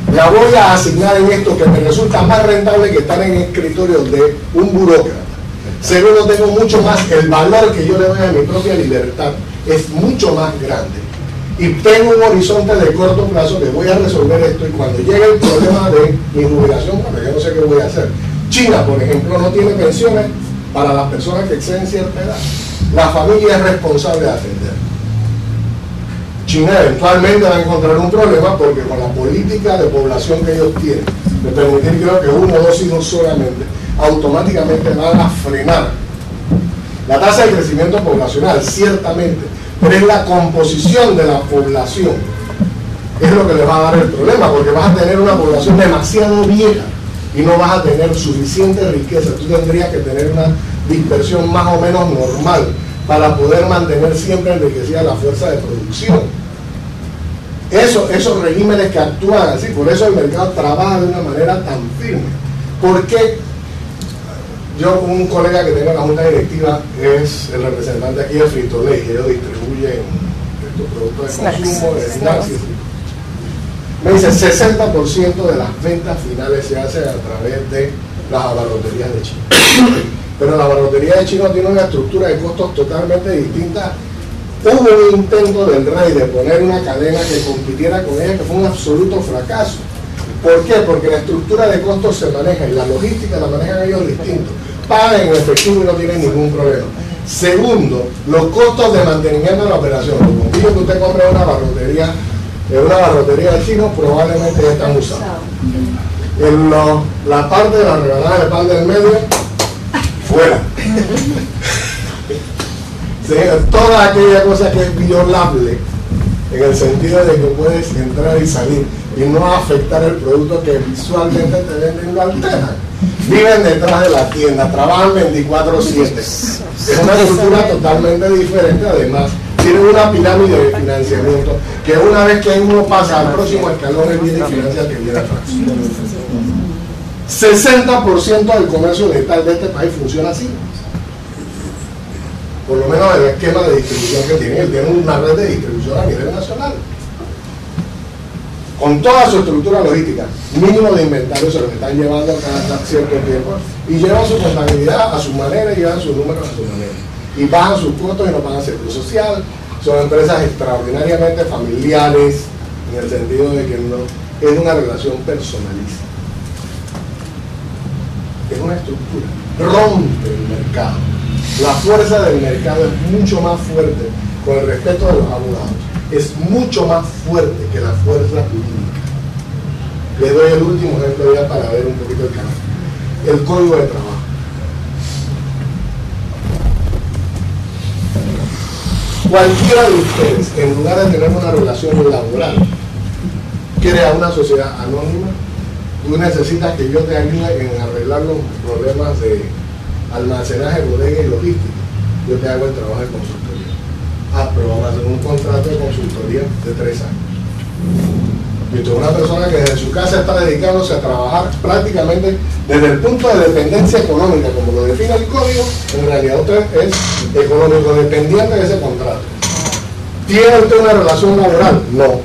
A: la voy a asignar en esto que me resulta más rentable que estar en el escritorio de un burócrata. Segundo, tengo mucho más, el valor que yo le doy a mi propia libertad es mucho más grande. Y tengo un horizonte de corto plazo que voy a resolver esto, y cuando llegue el problema de mi jubilación, porque yo no sé qué voy a hacer. China, por ejemplo, no tiene pensiones para las personas que exceden cierta edad. La familia es responsable de atender. China eventualmente va a encontrar un problema porque con la política de población que ellos tienen, de permitir creo que uno o dos hijos solamente, automáticamente van a frenar la tasa de crecimiento poblacional, ciertamente, pero es la composición de la población es lo que le va a dar el problema, porque vas a tener una población demasiado vieja y no vas a tener suficiente riqueza. Tú tendrías que tener una dispersión más o menos normal para poder mantener siempre enriquecida la fuerza de producción. Eso, esos regímenes que actúan así, por eso el mercado trabaja de una manera tan firme. ¿Por qué? Yo, un colega que tengo en la junta directiva es el representante aquí de Frito-Lay, que ellos distribuyen estos productos de consumo, de snacks. Me dice, sesenta por ciento de las ventas finales se hacen a través de las abarroterías de China. Pero la abarrotería de China tiene una estructura de costos totalmente distinta. Hubo un intento del rey de poner una cadena que compitiera con ella, que fue un absoluto fracaso. ¿Por qué? Porque la estructura de costos se maneja y la logística la manejan ellos distintos. Pagan en efectivo y no tienen ningún problema. Segundo, los costos de mantenimiento de la operación. Los bombillos que usted compra en una barrotería, en una barrotería de chinos, probablemente ya están usados. En lo, la parte de la rebanada de pan del medio, fuera. Sí, toda aquella cosa que es violable, en el sentido de que puedes entrar y salir y no afectar el producto que visualmente te venden y lo alteran. Viven detrás de la tienda, trabajan veinticuatro siete. Es una cultura totalmente diferente. Además, tienen una pirámide de financiamiento que una vez que uno pasa al próximo escalón, él viene y financia al que viene atrás. sesenta por ciento del comercio digital de este país funciona así. Por lo menos el esquema de distribución que tiene. Él tiene una red de distribución a nivel nacional, con toda su estructura logística, mínimo de inventario se lo están llevando cada cierto tiempo y llevan su contabilidad a su manera y llevan sus números a su manera y bajan sus costos y no pagan seguro social. Son empresas extraordinariamente familiares en el sentido de que no es una relación personalista, es una estructura, rompe el mercado. La fuerza del mercado es mucho más fuerte, con el respeto de los abogados, es mucho más fuerte que la fuerza jurídica. Les doy el último ejemplo ya para ver un poquito el canal. El código de trabajo. Cualquiera de ustedes, en lugar de tener una relación laboral, crea una sociedad anónima. Tú necesitas que yo te ayude en arreglar los problemas de almacenaje, bodega y logística. Yo te hago el trabajo de consultoría. Ah, pero vamos a hacer un contrato de consultoría de tres años. Y usted es una persona que desde su casa está dedicándose a trabajar prácticamente desde el punto de dependencia económica, como lo define el código. En realidad usted es económico dependiente de ese contrato. ¿Tiene usted una relación laboral? No.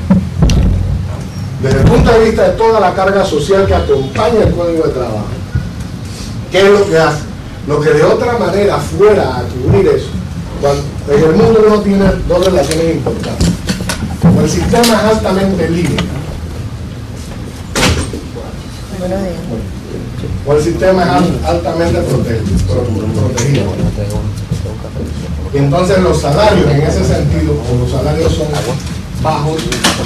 A: Desde el punto de vista de toda la carga social que acompaña el código de trabajo, ¿qué es lo que hace? Lo que de otra manera fuera a cubrir eso. Cuando en el mundo uno tiene dos relaciones importantes. Como el sistema es altamente libre, o el sistema es altamente protegido. Y entonces los salarios, en ese sentido, como los salarios son bajos,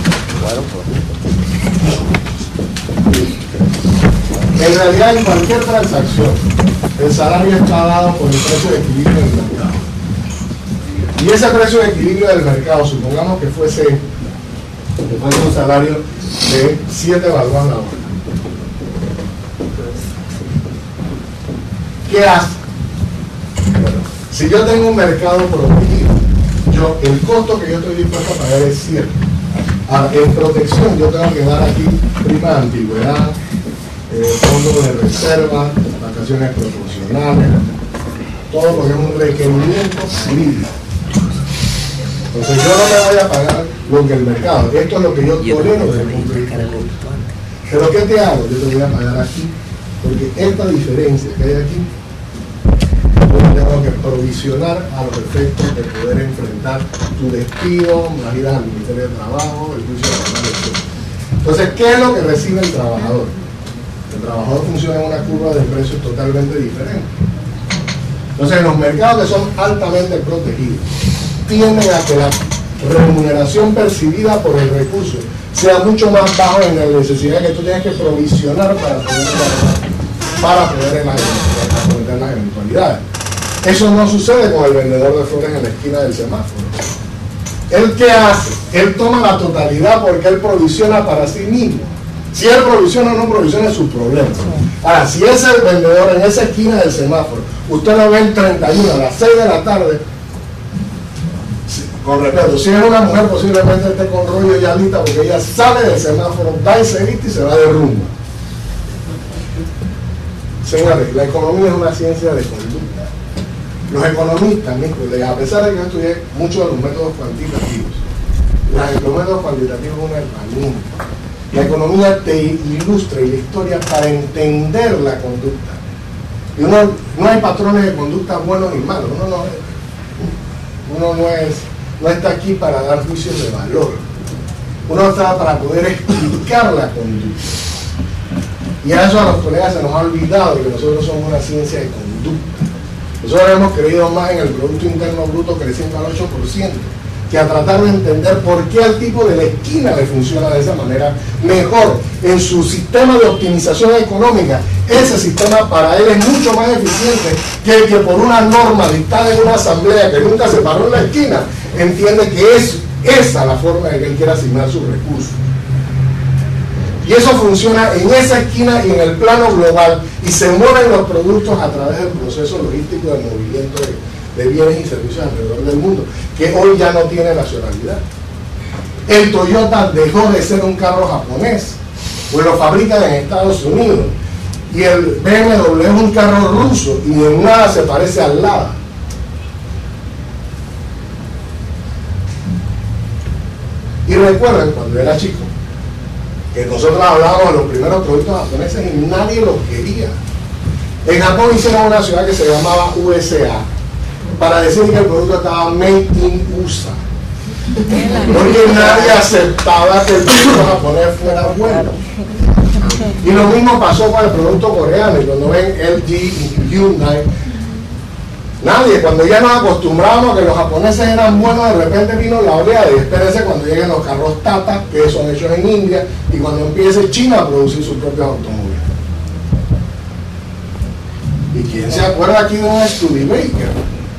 A: en realidad en cualquier transacción, el salario está dado por el precio de equilibrio del mercado. Y ese precio de equilibrio del mercado, supongamos que fuese, que fuese un salario de siete balboas la hora. ¿Qué hace? Bueno, si yo tengo un mercado protegido, yo, el costo que yo estoy dispuesto a pagar es cierto. Ahora, en protección yo tengo que dar aquí prima de antigüedad, eh, fondo de reserva, vacaciones proporcionales, todo lo que es un requerimiento jurídico. Entonces yo no me voy a pagar lo que el mercado, esto es lo que yo tolero desde el punto de vista. Pero ¿qué te hago? Yo te voy a pagar aquí, porque esta diferencia que hay aquí, yo tengo que provisionar a los efectos de poder enfrentar tu despido, las idas al Ministerio de Trabajo, el juicio laboral, etcétera. Entonces, ¿qué es lo que recibe el trabajador? El trabajador funciona en una curva de precios totalmente diferente. Entonces, en los mercados que son altamente protegidos, tienden a que la remuneración percibida por el recurso sea mucho más bajo en la necesidad que tú tienes que provisionar para poder, para poder acometer las eventualidades. Eso no sucede con el vendedor de flores en la esquina del semáforo. ¿Él qué hace? Él toma la totalidad porque él provisiona para sí mismo. Si él provisiona o no provisiona es su problema. Ahora, si es el vendedor en esa esquina del semáforo, usted lo ve el treinta y uno a las seis de la tarde, con respeto, si es una mujer posiblemente esté con rollo y alita porque ella sale del semáforo, va y se viste y se va de rumba. Señores, la economía es una ciencia de conducta. Los economistas, a pesar de que yo estudié muchos de los métodos cuantitativos, los métodos cuantitativos son una herramienta. La economía te ilustra y la historia para entender la conducta. Y uno, no hay patrones de conducta buenos ni malos. Uno no, uno no, es, no está aquí para dar juicios de valor. Uno está para poder explicar la conducta. Y a eso a los colegas se nos ha olvidado que nosotros somos una ciencia de conducta. Nosotros hemos creído más en el Producto Interno Bruto creciendo al ocho por ciento que a tratar de entender por qué al tipo de la esquina le funciona de esa manera mejor en su sistema de optimización económica. Ese sistema para él es mucho más eficiente que el que por una norma dictada en una asamblea que nunca se paró en la esquina entiende que es esa la forma en que él quiere asignar sus recursos. Y eso funciona en esa esquina y en el plano global y se mueven los productos a través del proceso logístico de movimiento de, de bienes y servicios alrededor del mundo, que hoy ya no tiene nacionalidad. El Toyota dejó de ser un carro japonés, pues lo fabrican en Estados Unidos, y el B M W es un carro ruso y en nada se parece al Lada. Y recuerden cuando era chico que nosotros hablábamos de los primeros productos japoneses y nadie los quería. En Japón hicieron una ciudad que se llamaba U S A para decir que el producto estaba made in U S A, porque nadie aceptaba que el producto japonés fuera bueno. Y lo mismo pasó con el producto coreano. Y cuando ven L G y Hyundai, nadie, cuando ya nos acostumbrábamos a que los japoneses eran buenos, de repente vino la oleada. Y espérense cuando lleguen los carros Tata, que son hechos en India, y cuando empiece China a producir sus propios automóviles. ¿Y quién se acuerda aquí de un Studebaker?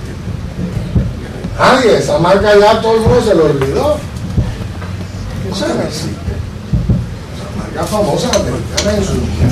A: Nadie, esa marca ya todo el mundo se lo olvidó. Eso no existe. Esa marca famosa americana en su día.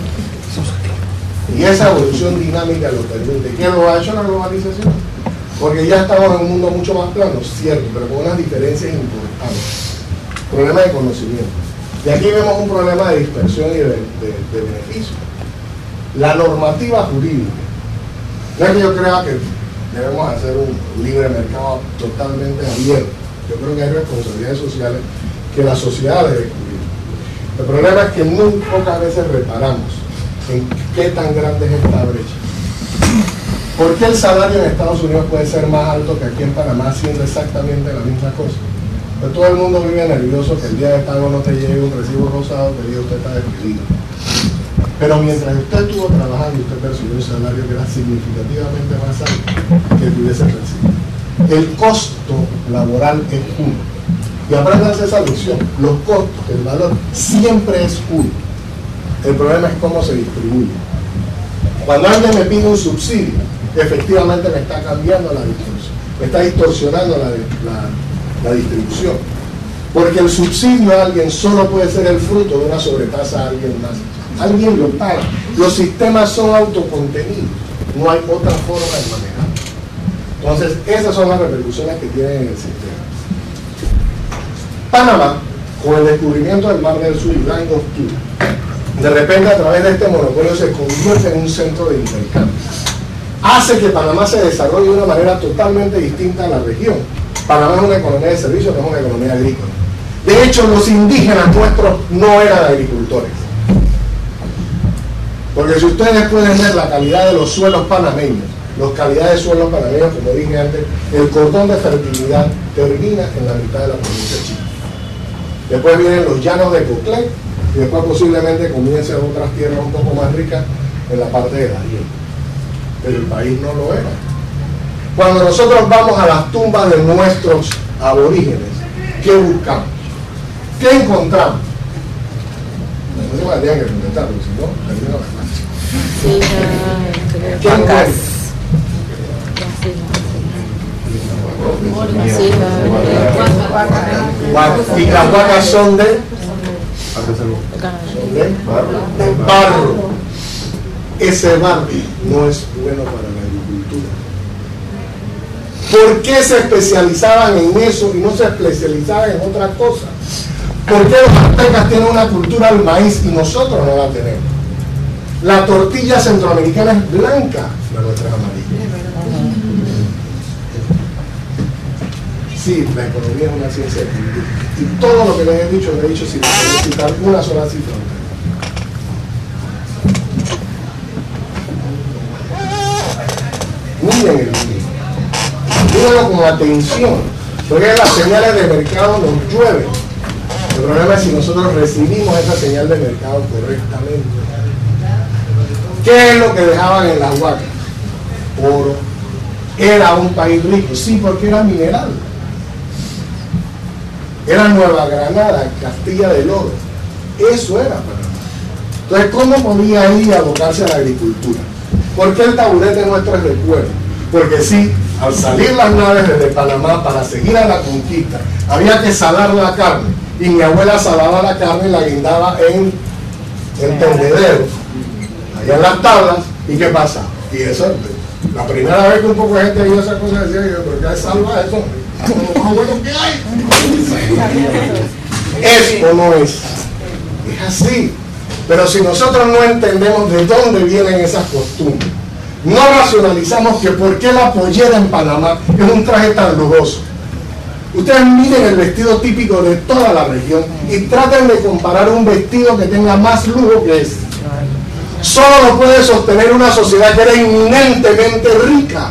A: Y esa evolución dinámica lo permite. ¿Quién lo ha hecho? La globalización. Porque ya estamos en un mundo mucho más plano, cierto, pero con unas diferencias importantes. Problema de conocimiento. Y aquí vemos un problema de dispersión y de, de, de beneficio. La normativa jurídica. No es que yo crea que debemos hacer un libre mercado totalmente abierto. Yo creo que hay responsabilidades sociales que la sociedad debe cubrir. El problema es que muy pocas veces reparamos en qué tan grande es esta brecha. ¿Por qué el salario en Estados Unidos puede ser más alto que aquí en Panamá siendo exactamente la misma cosa? Pues todo el mundo vive nervioso que el día de pago no te llegue un recibo rosado que diga usted está despedido. Pero mientras usted estuvo trabajando, usted percibió un salario que era significativamente más alto que tuviese recibido. El costo laboral es uno. Y apréndanse esa lección. Los costos, el valor, siempre es uno. El problema es cómo se distribuye. Cuando alguien me pide un subsidio, efectivamente me está cambiando la distribución, me está distorsionando la, la, la distribución. Porque el subsidio a alguien solo puede ser el fruto de una sobretasa a alguien más. Alguien lo paga. Los sistemas son autocontenidos. No hay otra forma de manejarlo. Entonces, esas son las repercusiones que tienen en el sistema. Panamá, con el descubrimiento del Mar del Sur y Line of Two, de repente a través de este monopolio se convierte en un centro de intercambio. Hace que Panamá se desarrolle de una manera totalmente distinta a la región. Panamá es una economía de servicios, no es una economía agrícola. De hecho, los indígenas nuestros no eran agricultores. Porque si ustedes pueden ver la calidad de los suelos panameños, las calidades de suelos panameños, como dije antes, el cordón de fertilidad termina en la mitad de la provincia de Chile. Después vienen los llanos de Coclé, y después posiblemente comiencen otras tierras un poco más ricas en la parte de Darién. Pero el país no lo era. Cuando nosotros vamos a las tumbas de nuestros aborígenes, ¿qué buscamos? ¿Qué encontramos? No se me tendrían que preguntar, porque si no, termino la clase.
B: Sí, uh,
A: ¿Qué encuentran? Y las vacas son de, son de barro. Ese barro no es bueno para la agricultura. ¿Por qué se especializaban en eso y no se especializaban en otra cosa? ¿Por qué los aztecas tienen una cultura al maíz y nosotros no la tenemos? La tortilla centroamericana es blanca, la nuestra es amarilla. Sí, la economía es una ciencia de cultura. Y todo lo que les he dicho, lo he dicho sin citar una sola cifra. Miren el video. Mírenlo con atención, porque las señales de mercado nos llueven. El problema es si nosotros recibimos esa señal de mercado correctamente. ¿Qué es lo que dejaban en las huacas? Oro. Era un país rico, sí, porque era mineral. Era Nueva Granada, Castilla del Oro. Eso era Panamá. Entonces, ¿cómo podía ir a abocarse a la agricultura? ¿Por qué el taburete nuestro es de cuero? Porque sí, al salir las naves desde Panamá para seguir a la conquista, había que salar la carne. Y mi abuela salaba la carne y la guindaba en el tendedero, allá en las tablas. ¿Y qué pasa? Y eso, la primera vez que un poco de gente vio esa cosa, decía yo, ¿pero qué salva eso? Lo más bueno que hay. Eso no es. Es así. Pero si nosotros no entendemos de dónde vienen esas costumbres, no racionalizamos que por qué la pollera en Panamá es un traje tan lujoso. Ustedes miren el vestido típico de toda la región y traten de comparar un vestido que tenga más lujo que este. Solo lo puede sostener una sociedad que era inminentemente rica.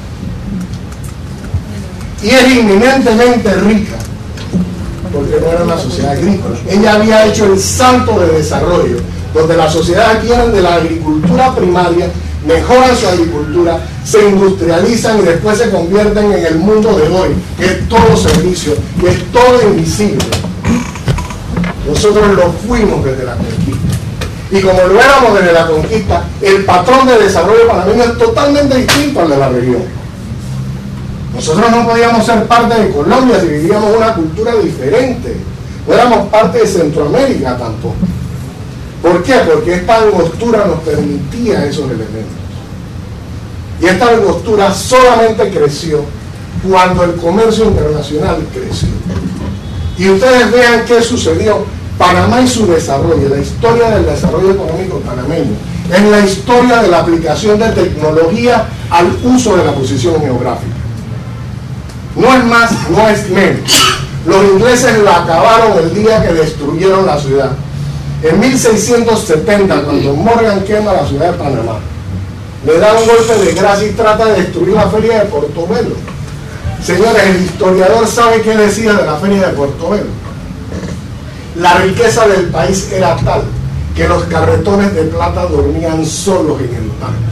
A: Y es inminentemente rica porque no era una sociedad agrícola. Ella había hecho el salto de desarrollo, donde las sociedades adquieren de la agricultura primaria, mejoran su agricultura, se industrializan y después se convierten en el mundo de hoy, que es todo servicio, que es todo invisible. Nosotros lo fuimos desde la conquista. Y como lo éramos desde la conquista, el patrón de desarrollo panameño es totalmente distinto al de la región. Nosotros no podíamos ser parte de Colombia si vivíamos una cultura diferente. No éramos parte de Centroamérica tampoco. ¿Por qué? Porque esta angostura nos permitía esos elementos. Y esta angostura solamente creció cuando el comercio internacional creció. Y ustedes vean qué sucedió. Panamá y su desarrollo, la historia del desarrollo económico panameño, es la historia de la aplicación de tecnología al uso de la posición geográfica. No es más, no es menos. Los ingleses la acabaron el día que destruyeron la ciudad. En mil seiscientos setenta, cuando Morgan quema la ciudad de Panamá, le da un golpe de gracia y trata de destruir la feria de Portobelo. Señores, el historiador sabe qué decía de la feria de Portobelo. La riqueza del país era tal que los carretones de plata dormían solos en el parque.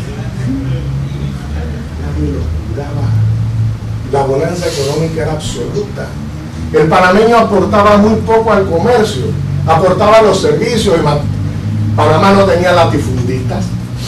A: Nadie los cuidaba. La bonanza económica era absoluta. El panameño aportaba muy poco al comercio, aportaba los servicios. Panamá no tenía latifundistas.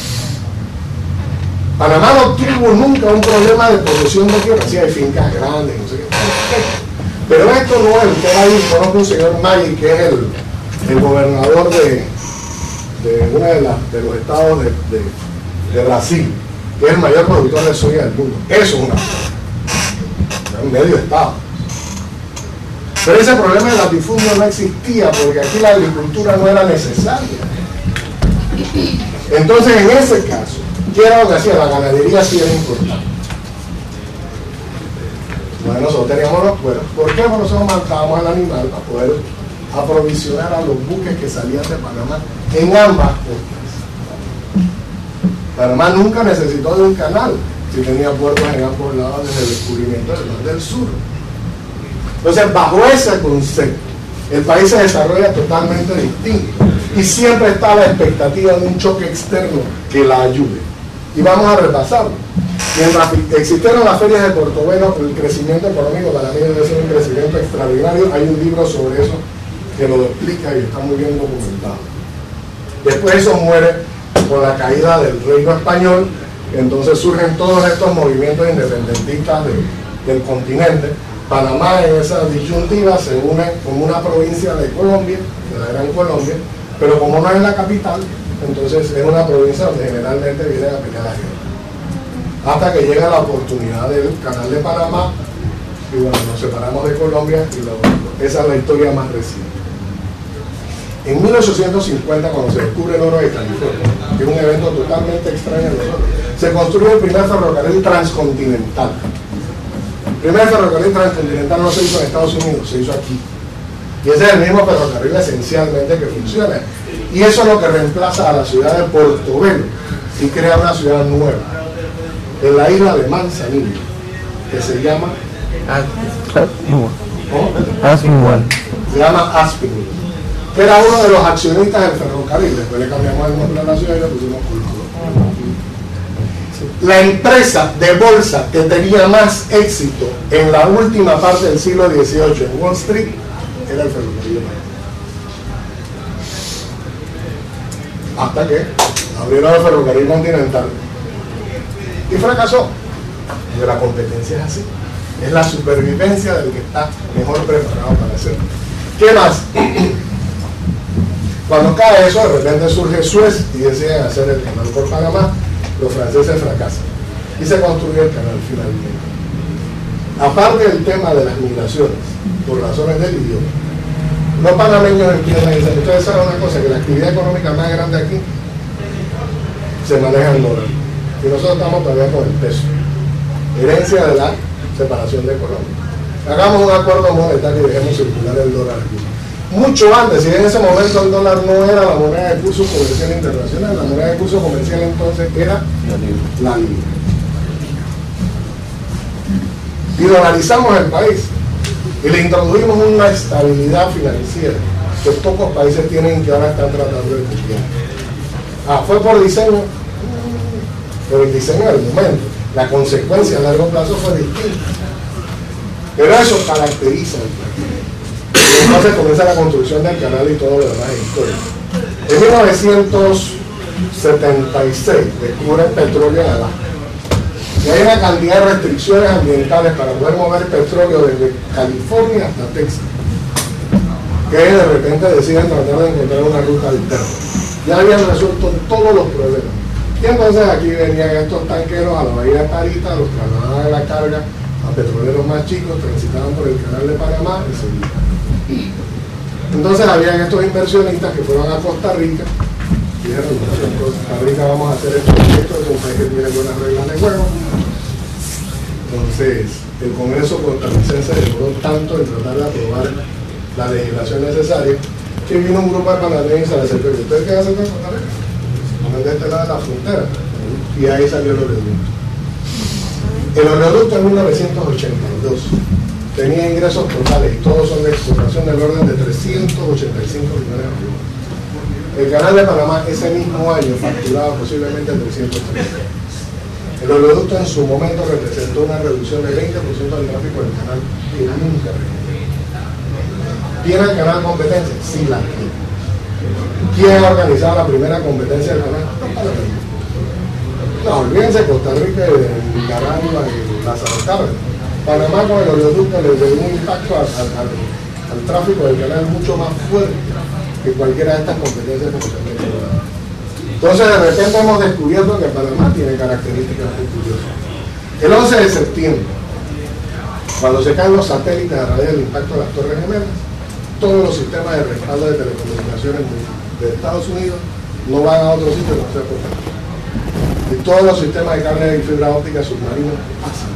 A: Panamá no tuvo nunca un problema de posesión de tierra, sí hay fincas grandes, no sé qué. Pero esto no es, usted ahí conoce un señor Maggi, que es el, el gobernador de, de uno de, la, de los estados de, de, de Brasil, que es el mayor productor de soya del mundo. Eso es una un medio estado. Pero ese problema del latifundio no existía porque aquí la agricultura no era necesaria. Entonces, en ese caso, ¿qué era lo que hacía? La ganadería sí era importante. Bueno, nosotros teníamos los cueros. ¿Por qué? Porque nosotros matábamos al animal para poder aprovisionar a los buques que salían de Panamá en ambas costas. Panamá nunca necesitó de un canal si tenía puertos en ambos lados desde el descubrimiento del Mar del Sur. Entonces, bajo ese concepto, el país se desarrolla totalmente distinto y siempre está la expectativa de un choque externo que la ayude. Y vamos a repasarlo. Mientras existieron las ferias de Portobelo, el crecimiento económico para mí debe ser un crecimiento extraordinario. Hay un libro sobre eso que lo explica y está muy bien documentado. Después eso muere con la caída del reino español, entonces surgen todos estos movimientos independentistas de, del continente. Panamá en esa disyuntiva se une como una provincia de Colombia, de la Gran Colombia, pero como no es la capital, entonces es una provincia donde generalmente vienen a pelear la guerra. Hasta que llega la oportunidad del Canal de Panamá, y bueno, nos separamos de Colombia, y lo, esa es la historia más reciente. En mil ochocientos cincuenta, cuando se descubre el oro de California, que es un evento totalmente extraño en nosotros, se construye el primer ferrocarril transcontinental. El primer ferrocarril transcontinental no se hizo en Estados Unidos, se hizo aquí. Y ese es el mismo ferrocarril esencialmente que funciona. Y eso es lo que reemplaza a la ciudad de Portobelo y crea una ciudad nueva en la isla de Manzanillo, que se llama
C: Aspinwall.
A: Se llama Aspinwall, que era uno de los accionistas del ferrocarril. Después le cambiamos el nombre a la ciudad y le pusimos Cultura. La empresa de bolsa que tenía más éxito en la última parte del siglo dieciocho en Wall Street era el ferrocarril. Hasta que abrieron el ferrocarril continental y fracasó. Y la competencia es así, es la supervivencia del que está mejor preparado para hacerlo. ¿Qué más? Cuando cae eso, de repente surge Suez y deciden hacer el canal por Panamá. Los franceses fracasan y se construye el canal finalmente. Aparte del tema de las migraciones por razones del idioma, los panameños empiezan y dicen: ustedes saben una cosa, que la actividad económica más grande aquí se maneja en dólar y nosotros estamos todavía con el peso, herencia de la separación de Colombia. Hagamos un acuerdo monetario y dejemos circular el dólar aquí. Mucho antes, y en ese momento el dólar no era la moneda de curso comercial internacional, la moneda de curso comercial entonces era la libra. Y dolarizamos el país y le introdujimos una estabilidad financiera que pocos países tienen y que ahora están tratando de copiar. Ah, ¿fue por diseño? Por el diseño del momento. La consecuencia a largo plazo fue distinta. Pero eso caracteriza el país. Entonces comienza la construcción del canal y todo lo demás es historia. En mil novecientos setenta y seis descubre el petróleo en Alaska. Y hay una cantidad de restricciones ambientales para poder mover petróleo desde California hasta Texas, que de repente deciden tratar de encontrar una ruta alterna. Ya habían resuelto todos los problemas. Y entonces aquí venían estos tanqueros a la bahía de Parita, los trasladaban la carga a petroleros más chicos, transitaban por el canal de Panamá y seguían. Entonces habían estos inversionistas que fueron a Costa Rica y dijeron: en Costa Rica vamos a hacer este proyecto, es un país que tiene buenas reglas de juego. Entonces el Congreso costarricense demoró tanto en tratar de aprobar la legislación necesaria que vino un grupo de panameños y se les acercó: ¿ustedes qué hacen con Costa Rica? Están de este lado de la frontera. Y ahí salió el oleoducto. El oleoducto en mil novecientos ochenta y dos tenía ingresos totales, y todos son de exportación, del orden de trescientos ochenta y cinco millones de euros. El canal de Panamá ese mismo año facturaba posiblemente trescientos treinta. El oleoducto en su momento representó una reducción del veinte por ciento del tráfico del canal que nunca recuperó. ¿Tiene el canal competencia? Sí la tiene. ¿Quién ha organizado la primera competencia del canal? No, olvídense Costa Rica, Nicaragua y las Cárdenas. Panamá con el oleoducto le dio un impacto al, al, al, al tráfico del canal mucho más fuerte que cualquiera de estas competencias que se han mencionado. Entonces de repente hemos descubierto que Panamá tiene características muy curiosas. El once de septiembre, cuando se caen los satélites a raíz del impacto de las Torres Gemelas, todos los sistemas de respaldo de telecomunicaciones de Estados Unidos no van a otro sitio que no sea por aquí. Y todos los sistemas de cable y fibra óptica submarinos pasan.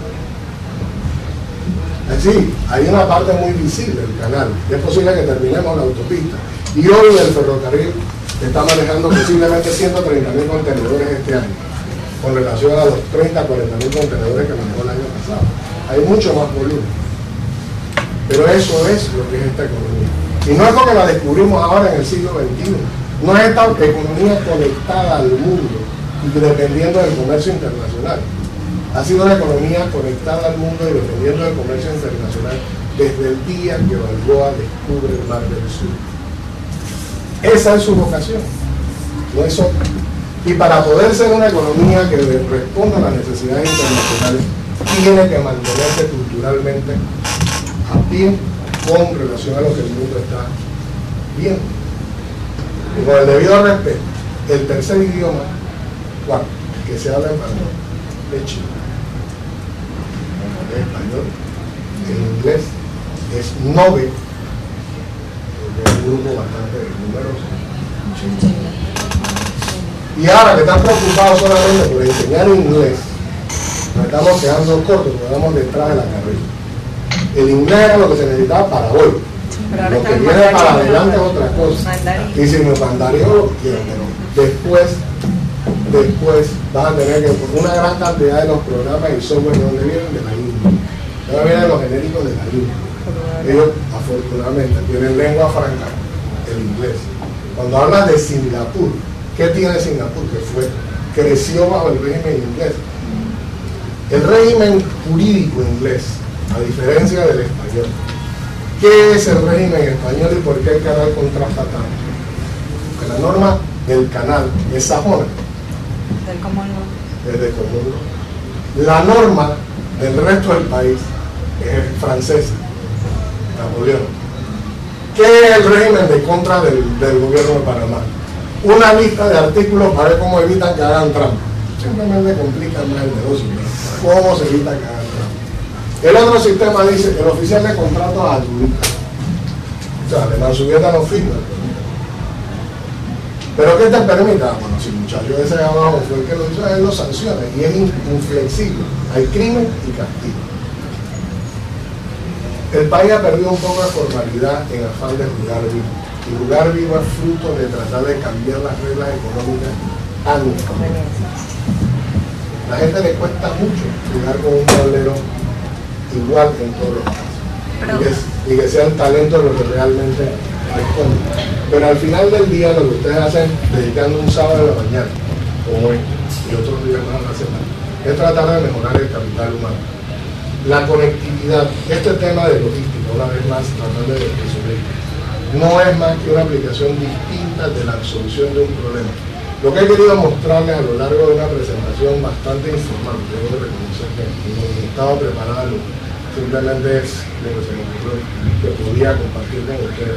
A: Así, hay una parte muy visible del canal. Es posible que terminemos la autopista. Y hoy el ferrocarril está manejando posiblemente ciento treinta mil contenedores este año, con relación a los treinta a cuarenta mil contenedores que manejó el año pasado. Hay mucho más volumen. Pero eso es lo que es esta economía. Y no es porque la descubrimos ahora en el siglo veintiuno. No es esta economía conectada al mundo y dependiendo del comercio internacional. Ha sido una economía conectada al mundo y dependiendo del comercio internacional desde el día que Balboa descubre el Mar del Sur. Esa es su vocación, no es otra. Y para poder ser una economía que responda a las necesidades internacionales, tiene que mantenerse culturalmente a pie con relación a lo que el mundo está viendo. Y con el debido respeto, el tercer idioma, ¿cuál? Que se habla en español, es chino. El español, el inglés es nove, porque es un grupo bastante numeroso. Y ahora que están preocupados solamente por enseñar inglés, nos estamos quedando cortos, porque vamos detrás de la carrera. El inglés era lo que se necesitaba para hoy. Lo que viene para adelante es otra cosa. Y si me mandarín lo quiero, pero después, después vas a tener que, por una gran cantidad de los programas y software, ¿de dónde vienen? De la India. ¿De dónde vienen los genéricos? De la India. Ellos, afortunadamente, tienen lengua franca, el inglés. Cuando hablas de Singapur, ¿qué tiene Singapur? Que fue, creció bajo el régimen inglés. El régimen jurídico inglés, a diferencia del español. ¿Qué es el régimen español y por qué el canal contrasta tanto? Porque la norma del canal es sajona.
B: Del común no.
A: Es de común no. La norma del resto del país es francesa, Napoleón. ¿Qué es el régimen de contra del, del gobierno de Panamá? Una lista de artículos para ver cómo evitan que hagan trampa. Simplemente complican más el negocio. ¿Cómo se evita que hagan trampa? El otro sistema dice que el oficial de contratos adjudica. O sea, la mansubieta no firma. ¿Pero qué te permite? Bueno, si el muchacho ese de abajo fue el que lo hizo, él lo sanciona y es inflexible. Hay crimen y castigo. El país ha perdido un poco de formalidad en afán de jugar vivo. Y jugar vivo es fruto de tratar de cambiar las reglas económicas a mi conveniencia. La gente le cuesta mucho jugar con un tablero igual en todos los casos. Y que, y que sea el talento lo que realmente responde. Pero al final del día lo que ustedes hacen dedicando un sábado de la mañana, como hoy, y otros días más a la semana, es tratar de mejorar el capital humano. La conectividad, este tema de logística, una vez más tratando de resumir, no es más que una aplicación distinta de la solución de un problema. Lo que he querido mostrarles a lo largo de una presentación bastante informal, debo de reconocer que no estaba preparado, simplemente es lo que se me ocurrió que podía compartir con ustedes.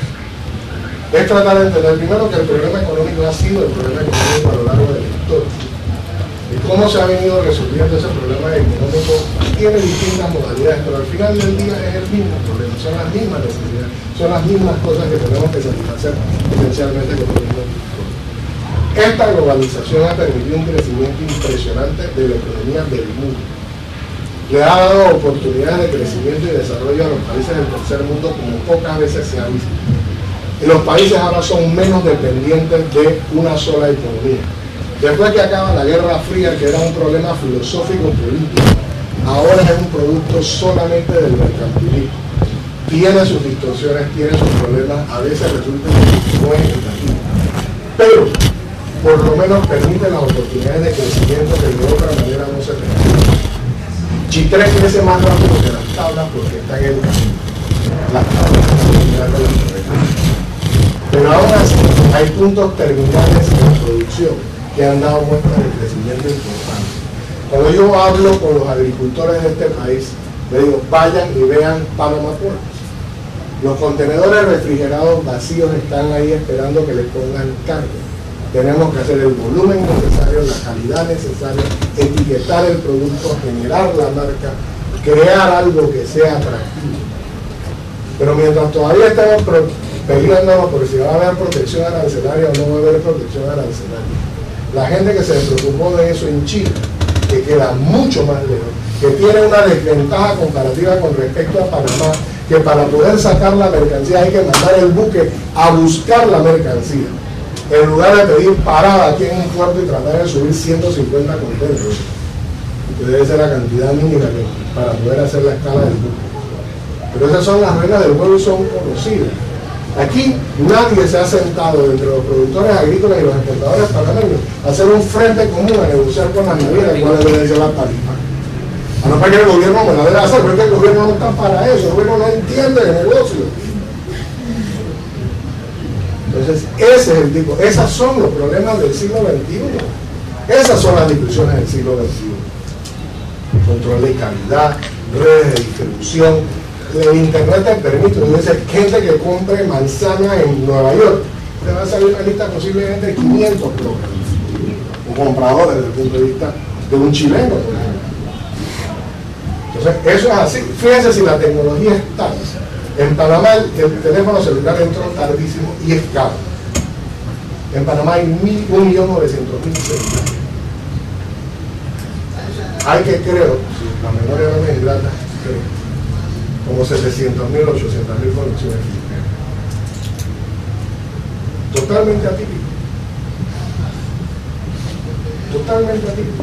A: Es tratar de entender primero que el problema económico ha sido el problema económico a lo largo de la historia. Y cómo se ha venido resolviendo ese problema económico tiene distintas modalidades, pero al final del día es el mismo problema, son las mismas necesidades, son las mismas cosas que tenemos que satisfacer esencialmente con el mismo. Esta globalización ha permitido un crecimiento impresionante de la economía del mundo. Le ha dado oportunidades de crecimiento y desarrollo a los países del tercer mundo como pocas veces se ha visto. Y los países ahora son menos dependientes de una sola economía. Después que acaba la Guerra Fría, que era un problema filosófico-político, ahora es un producto solamente del mercantilismo. Tiene sus distorsiones, tiene sus problemas, a veces resulta que no es equitativo. Pero, por lo menos permite las oportunidades de crecimiento que de otra manera no se permiten. Chitré crece más rápido que las tablas porque está en el camino. Las tablas están en las pero aún así hay puntos terminales en la producción que han dado muestras de crecimiento importante. Cuando yo hablo con los agricultores de este país, les digo, vayan y vean Panama Ports. Los contenedores refrigerados vacíos están ahí esperando que les pongan carga. Tenemos que hacer el volumen necesario, la calidad necesaria, etiquetar el producto, generar la marca, crear algo que sea atractivo. Pero mientras todavía estamos peleándonos por si va a haber protección arancelaria o no va a haber protección arancelaria, la gente que se preocupó de eso en Chile, que queda mucho más lejos, que tiene una desventaja comparativa con respecto a Panamá, que para poder sacar la mercancía hay que mandar el buque a buscar la mercancía. en lugar de pedir parada aquí en un puerto y tratar de subir ciento cincuenta contenedores, que debe ser la cantidad mínima que, para poder hacer la escala del buque. Pero esas son las reglas del juego y son conocidas. Aquí nadie se ha sentado entre los productores agrícolas y los exportadores panameños a hacer un frente común, a negociar con las navieras cuáles deben ser las tarifas. A no para que el gobierno me la debe hacer, porque el gobierno no está para eso, el gobierno no entiende el negocio. Entonces, ese es el tipo, esos son los problemas del siglo veintiuno. Esas son las discusiones del siglo veintiuno. Control de calidad, redes de distribución. El internet te permite, dice, gente que compre manzana en Nueva York, te va a salir una lista posiblemente de quinientos programas, un comprador desde el punto de vista de un chileno, por ejemplo. Entonces, eso es así. Fíjense si la tecnología es tal. En Panamá el teléfono celular entró tardísimo y es caro. En Panamá hay un millón novecientos mil celulares. Hay que, creo, si la memoria no me hidrata, creo, como setecientos mil, ochocientos mil conexiones. Totalmente atípico. Totalmente atípico.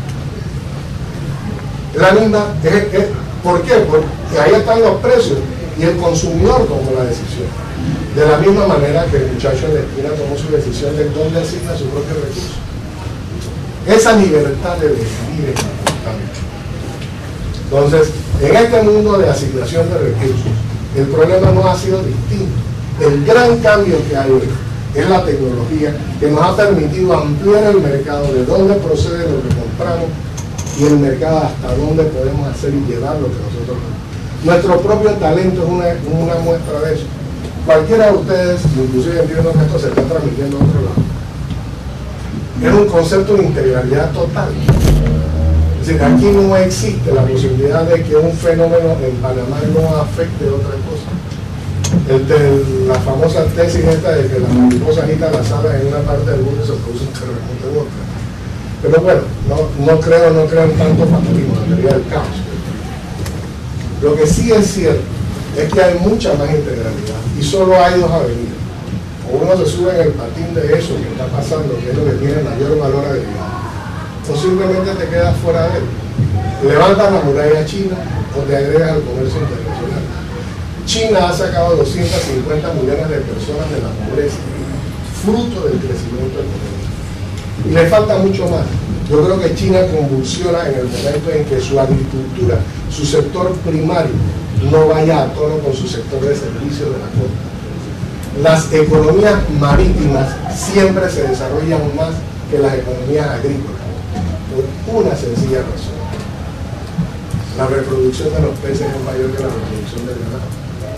A: La misma, es, es, ¿por qué? Porque ahí están los precios y el consumidor tomó la decisión. De la misma manera que el muchacho en la esquina tomó su decisión de dónde asigna su propio recurso. Esa libertad de decidir es importante. Entonces, en este mundo de asignación de recursos, el problema no ha sido distinto. El gran cambio que hay hoy es la tecnología que nos ha permitido ampliar el mercado de dónde procede lo que compramos y el mercado hasta dónde podemos hacer y llevar lo que nosotros queremos. Nuestro propio talento es una, una muestra de eso. Cualquiera de ustedes, inclusive entiendo que esto se está transmitiendo a otro lado, es un concepto de integralidad total. Es decir, aquí no existe la posibilidad de que un fenómeno en Panamá no afecte otra cosa. El de, la famosa tesis esta de que la mariposa agita las alas en una parte del mundo y se produce un terremoto en otra. Pero bueno, no, no creo, no creo en tanto fatalismo, en teoría del caos. Lo que sí es cierto es que hay mucha más integralidad y solo hay dos avenidas. O uno se sube en el patín de eso que está pasando, que es lo que tiene mayor valor agregado, o simplemente te quedas fuera de él. Levantas la muralla china o te agregas al comercio internacional. China ha sacado doscientos cincuenta millones de personas de la pobreza, fruto del crecimiento económico. Y le falta mucho más. Yo creo que China convulsiona en el momento en que su agricultura, su sector primario, no vaya a tono con su sector de servicios de la costa. Las economías marítimas siempre se desarrollan más que las economías agrícolas, por una sencilla razón. La reproducción de los peces es mayor que la reproducción del ganado.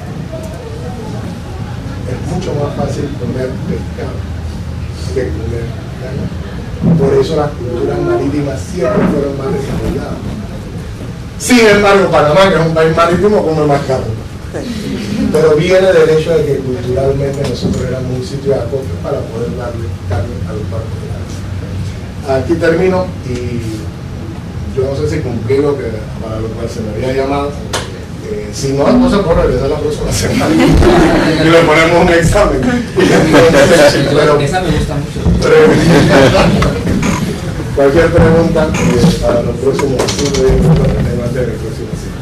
A: Es mucho más fácil comer pescado que comer ganado. Por eso las culturas marítimas siempre fueron más desarrolladas. Sin embargo, Panamá, que es un país marítimo, come más carne. Pero viene del hecho de que culturalmente nosotros éramos un sitio de acopio para poder darle carne a los barcos de carne. Aquí termino y yo no sé si cumplí lo que para lo cual se me había llamado. Eh, si no, entonces puedo regresar la próxima semana y le ponemos un examen. Entonces, pero,
D: esa me gusta mucho.
A: Cualquier pregunta eh, para los próximos cinco días que tengo antes del próximo ciclo.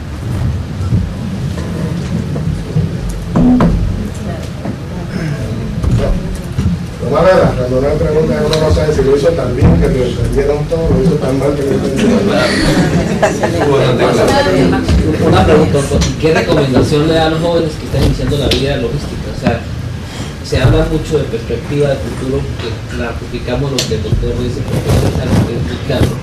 A: Lo malo era, cuando una pregunta uno no sabe si lo hizo tan bien que lo entendieron todo, lo hizo tan mal que lo entendieron mal.
D: Una pregunta, ¿qué recomendación le da a los jóvenes que están iniciando la vida logística? O sea, se habla mucho de perspectiva de futuro, que la publicamos lo que el doctor dice, porque es algo que es muy claro.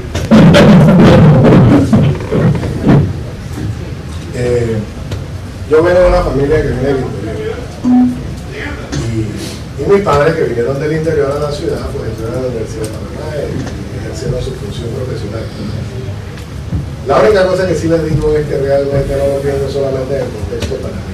A: Eh, yo vengo de una familia que viene del interior. Y, y mis padres que vinieron del interior a la ciudad, pues estudiaron en la Universidad de Panamá y ejercieron su función profesional. La única cosa que sí les digo es que realmente no lo pienso solamente en el contexto panameño.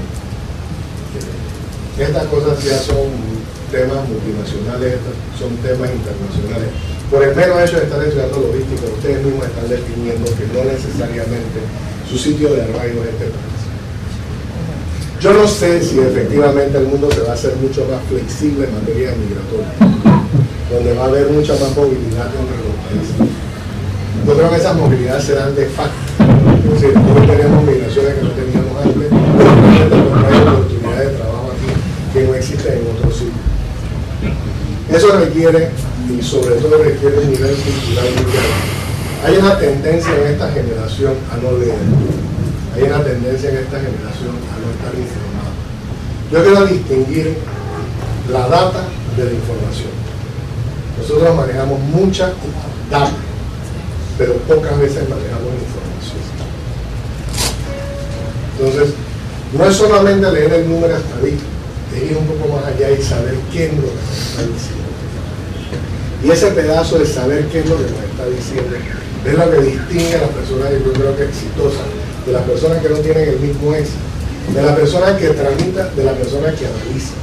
A: Estas cosas ya son temas multinacionales, son temas internacionales. Por el mero hecho de estar estudiando logística, ustedes mismos están definiendo que no necesariamente su sitio de arraigo es este país. Yo no sé si efectivamente el mundo se va a hacer mucho más flexible en materia migratoria, donde va a haber mucha más movilidad entre los países. Yo creo que esas movilidades serán de facto. Es decir, hoy tenemos migraciones que no teníamos antes, pero hay oportunidades de trabajo aquí que no existen en otros sitios. Eso requiere, y sobre todo requiere un nivel cultural muy grande. Hay una tendencia en esta generación a no leer. Hay una tendencia en esta generación a no estar informado. Yo quiero distinguir la data de la información. Nosotros manejamos mucha data, pero pocas veces manejamos información. Entonces, no es solamente leer el número estadístico, es ir un poco más allá y saber qué es lo que nos está diciendo. Y ese pedazo de saber qué es lo que nos está diciendo es lo que distingue a las personas, yo creo que exitosas, de las personas que no tienen el mismo éxito, de las personas que tramitan, de las personas que analizan.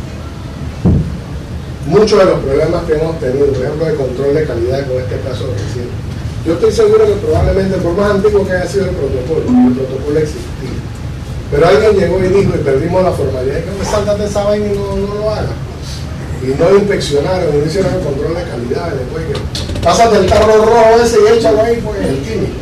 A: Muchos de los problemas que hemos tenido, por ejemplo, de control de calidad con este caso reciente, yo estoy seguro que probablemente, por más antiguo que haya sido el protocolo, el protocolo existía, pero alguien llegó y dijo, y perdimos la formalidad, que me sáltate esa vaina y no, no lo hagas. Y no inspeccionaron, no hicieron el control de calidad, después que pásate el tarro rojo ese y échalo ahí, pues el químico.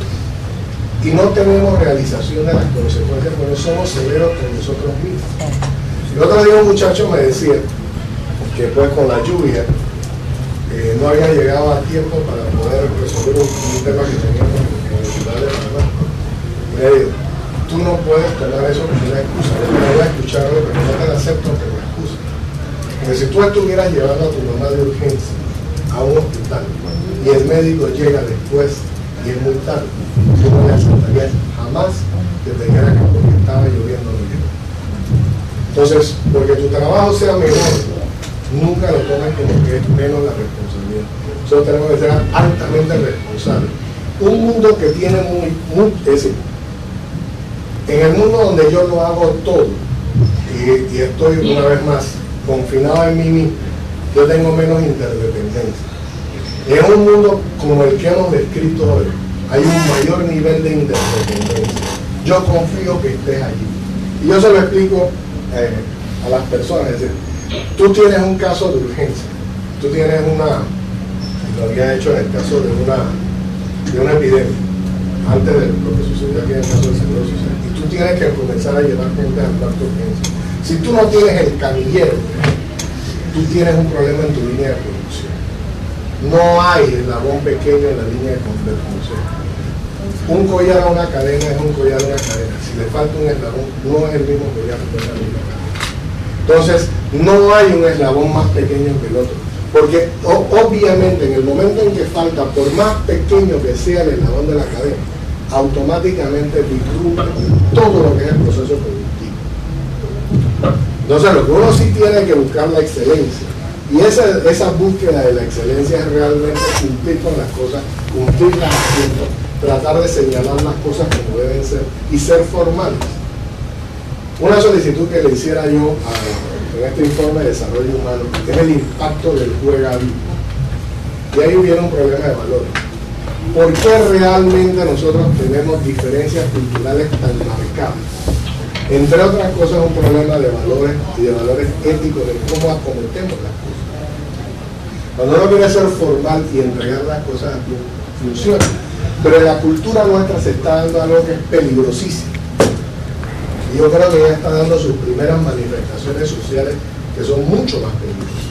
A: Y no tenemos realización de las consecuencias porque somos severos con nosotros mismos. El otro día un muchacho me decía que pues con la lluvia eh, no había llegado a tiempo para poder resolver un, un tema que teníamos en la ciudad de Panamá. Y le digo, tú no puedes tomar eso como una excusa, yo no voy a escucharlo, pero no te lo acepto como excusa. Porque si tú estuvieras llevando a tu mamá de urgencia a un hospital y el médico llega después y es muy tarde, tú no le aceptarías jamás que te dijera que porque estaba lloviendo no llegó. Entonces, porque tu trabajo sea mejor, nunca lo tomes como que es menos la responsabilidad. Nosotros tenemos que ser altamente responsables. Un mundo que tiene muy, muy, es decir, en el mundo donde yo lo hago todo y, y estoy una vez más confinado en mí mismo, yo tengo menos interdependencia. En un mundo como el que hemos descrito hoy, hay un mayor nivel de interdependencia. Yo confío que estés allí. Y yo se lo explico eh, a las personas. Es decir, tú tienes un caso de urgencia, tú tienes una, lo había hecho en el caso de una, de una epidemia, antes de lo que sucedió aquí en el caso del Seguro Social, y tú tienes que comenzar a llevar gente al cuarto de urgencia. Si tú no tienes el camillero, tú tienes un problema en tu línea de producción. No hay eslabón pequeño en la línea de producción. Un collar a una cadena es un collar a una cadena. Si le falta un eslabón, no es el mismo collar que es la misma cadena. Entonces, no hay un eslabón más pequeño que el otro. Porque o, obviamente en el momento en que falta, por más pequeño que sea el eslabón de la cadena, automáticamente disrumpe todo lo que es el proceso productivo. Entonces, lo que uno sí tiene que buscar la excelencia. Y esa, esa búsqueda de la excelencia es realmente cumplir con las cosas, cumplirlas haciendo, tratar de señalar las cosas como deben ser y ser formales. Una solicitud que le hiciera yo a, en este informe de desarrollo humano es el impacto del juega vivo. Y ahí hubiera un problema de valores. ¿Por qué realmente nosotros tenemos diferencias culturales tan marcadas? Entre otras cosas, un problema de valores y de valores éticos de cómo acometemos las cosas. Cuando uno quiere ser formal y entregar las cosas aquí, funciona. Pero en la cultura nuestra se está dando algo que es peligrosísimo. Y yo creo que ya está dando sus primeras manifestaciones sociales que son mucho más peligrosas.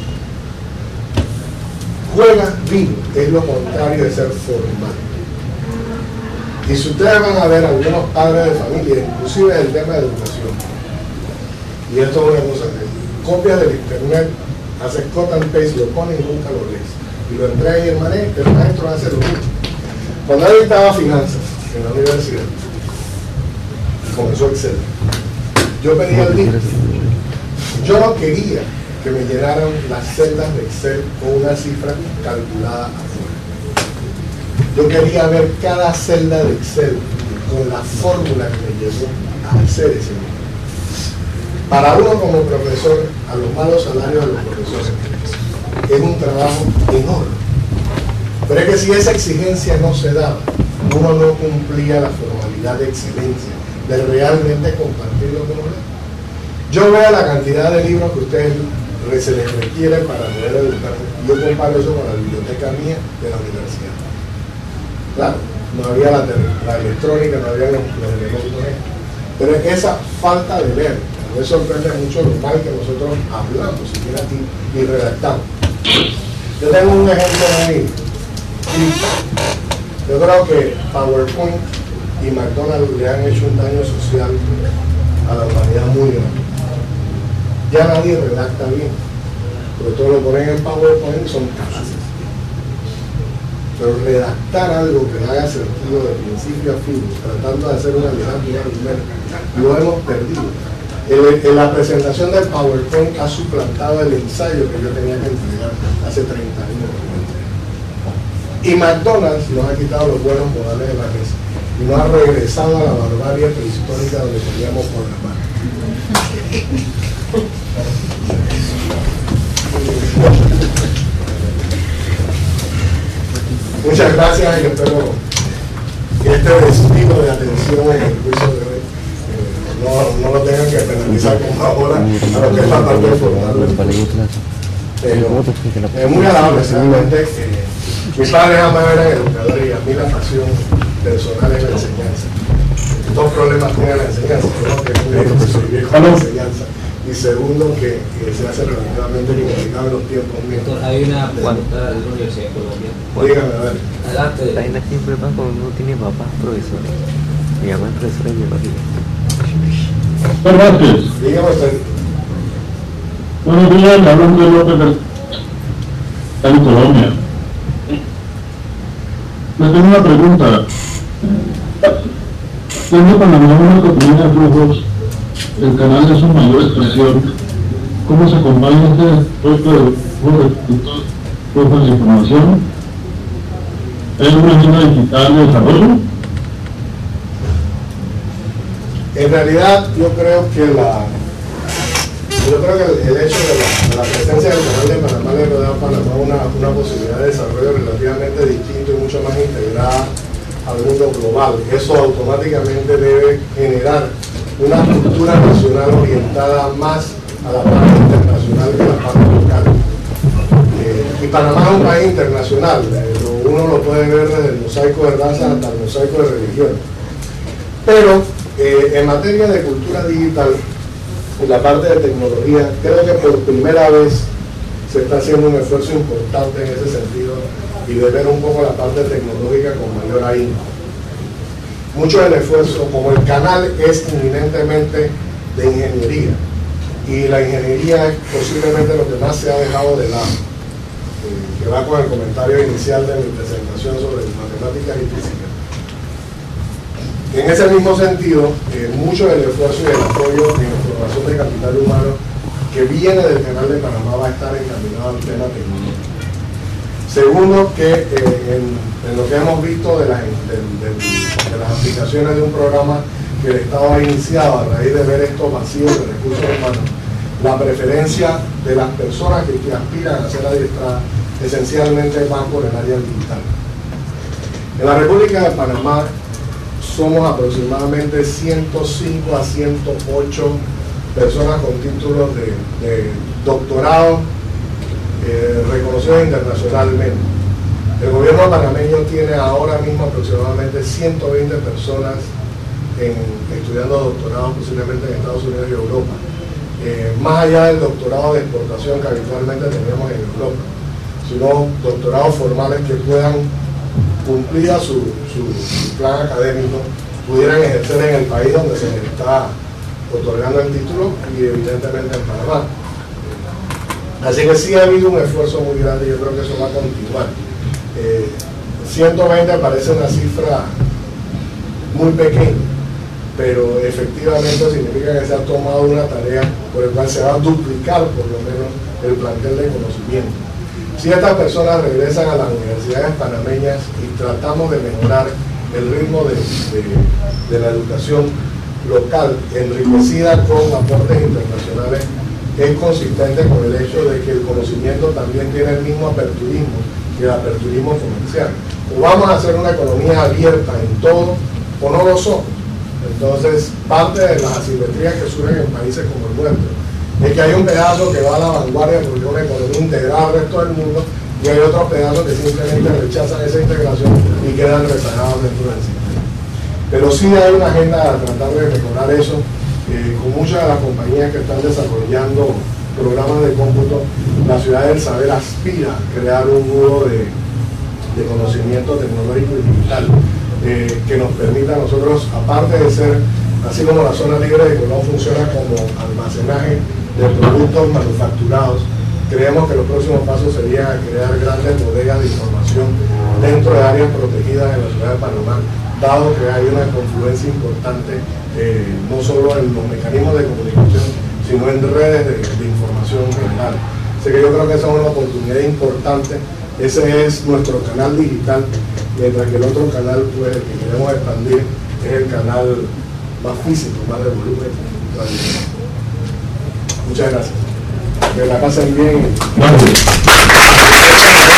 A: Juega vivo es lo contrario de ser formal. Y si ustedes van a ver algunos padres de familia, inclusive el tema de educación, y esto es una cosa que copias del internet, haces cut and paste, lo pones y nunca lo lees, y lo entregas y el maestro, el maestro hace lo mismo. Cuando él estaba finanzas en la universidad, comenzó Excel, yo pedí el libro, yo no quería que me llenaran las celdas de Excel con una cifra calculada afuera. Yo quería ver cada celda de Excel con la fórmula que me llevó a hacer ese número. Para uno como profesor, a los malos salarios de los profesores, es un trabajo enorme. Pero es que si esa exigencia no se daba, uno no cumplía la formalidad de excelencia, de realmente compartir lo que uno lee. Yo veo la cantidad de libros que ustedes se les requieren para poder educarse. Yo comparo eso con la biblioteca mía de la universidad. Claro, no había la, la electrónica, no había los, los elementos, pero es esa falta de leer. Me sorprende mucho lo mal que nosotros hablamos, siquiera aquí, y redactamos. Yo tengo un ejemplo muy crítico. Yo creo que PowerPoint y McDonald's le han hecho un daño social a la humanidad muy grande. Ya nadie redacta bien, porque todo lo ponen en PowerPoint y son capaces. Pero redactar algo que no haga sentido de principio a fin, tratando de hacer una dinámica lo hemos perdido. En, en la presentación del PowerPoint ha suplantado el ensayo que yo tenía que entregar hace treinta años. Y McDonald's nos ha quitado los buenos modales de la mesa y nos ha regresado a la barbarie prehistórica donde teníamos por las manos. Muchas gracias y espero que este destino de atención en el juicio de hoy eh, no, no lo tengan que penalizar como ahora a lo que es la parte formal. Pero es muy agradable, realmente. Eh, mis padres jamás eran educadores y a mí la pasión personal es la enseñanza. Dos problemas tiene la enseñanza. Uno, que es muy difícil vivir con la enseñanza. Y segundo, que, que se hace relativamente complicado en los tiempos míos.
D: Hay una pregunta de la Universidad de Colombia.
A: Dígame, a ver.
D: Adelante.
C: La gente siempre va como no tiene papás profesores. Mi mamá es profesora de biología.
E: Buenas noches.
A: Dígame usted.
E: Buenos días, le hablan de López de está en Colombia. Le tengo una pregunta. Tengo con la misma comunidad de flujos el canal de su mayor expresión, ¿cómo se acompaña este puesto de flujos de información? ¿Es una agenda digital de desarrollo?
A: En realidad, yo creo que la yo creo que el, el hecho de la, de la presencia del canal de Panamá le da a Panamá una, una posibilidad de desarrollo relativamente distinto y mucho más integrada al mundo global. Eso automáticamente debe generar una cultura nacional orientada más a la parte internacional que a la parte local. Eh, y Panamá es un país internacional, eh, lo, uno lo puede ver desde el mosaico de razas hasta el mosaico de religión. Pero eh, en materia de cultura digital, en la parte de tecnología, creo que por primera vez se está haciendo un esfuerzo importante en ese sentido y de ver un poco la parte tecnológica con mayor ahínco. Mucho del esfuerzo, como el canal es inminentemente de ingeniería, y la ingeniería es posiblemente lo que más se ha dejado de lado, eh, que va con el comentario inicial de mi presentación sobre matemáticas y física. En ese mismo sentido, eh, mucho del esfuerzo y el apoyo en formación de capital humano que viene del canal de Panamá va a estar encaminado al tema tecnológico. Segundo, que eh, en, en lo que hemos visto de las, de, de, de las aplicaciones de un programa que el Estado ha iniciado a raíz de ver estos vacíos de recursos humanos, la preferencia de las personas que, que aspiran a ser adiestradas esencialmente van por el área digital. En la República de Panamá somos aproximadamente ciento cinco a ciento ocho personas con títulos de, de doctorado eh, reconocidos internacionalmente. El gobierno panameño tiene ahora mismo aproximadamente ciento veinte personas en, estudiando doctorados posiblemente en Estados Unidos y Europa. Eh, más allá del doctorado de exportación que habitualmente tenemos en Europa, sino doctorados formales que puedan cumplir a su, su, su plan académico, pudieran ejercer en el país donde se les está otorgando el título y evidentemente en Panamá. Así que sí ha habido un esfuerzo muy grande y yo creo que eso va a continuar. Eh, ciento veinte parece una cifra muy pequeña, pero efectivamente significa que se ha tomado una tarea por la cual se va a duplicar por lo menos el plantel de conocimiento. Si estas personas regresan a las universidades panameñas y tratamos de mejorar el ritmo de, de, de la educación local, enriquecida con aportes internacionales, es consistente con el hecho de que el conocimiento también tiene el mismo aperturismo que el aperturismo comercial. O vamos a hacer una economía abierta en todo, o no lo somos. Entonces, parte de las asimetrías que surgen en países como el nuestro es que hay un pedazo que va a la vanguardia porque es una economía integral al resto del mundo, y hay otros pedazos que simplemente rechazan esa integración y quedan rezagados dentro del sistema. Pero sí hay una agenda de tratar de mejorar eso, eh, con muchas de las compañías que están desarrollando programas de cómputo. La ciudad del saber aspira a crear un nudo de, de conocimiento tecnológico y digital eh, que nos permita a nosotros, aparte de ser, así como la zona libre de Colón funciona como almacenaje de productos manufacturados, creemos que los próximos pasos serían crear grandes bodegas de información dentro de áreas protegidas en la ciudad de Panamá, dado que hay una confluencia importante, eh, no solo en los mecanismos de comunicación, sino en redes de, de información general. Así que yo creo que esa es una oportunidad importante. Ese es nuestro canal digital, mientras que el otro canal, pues, el que queremos expandir es el canal más físico, más de volumen tradicional. Muchas gracias. Que la pasen bien.
E: Gracias.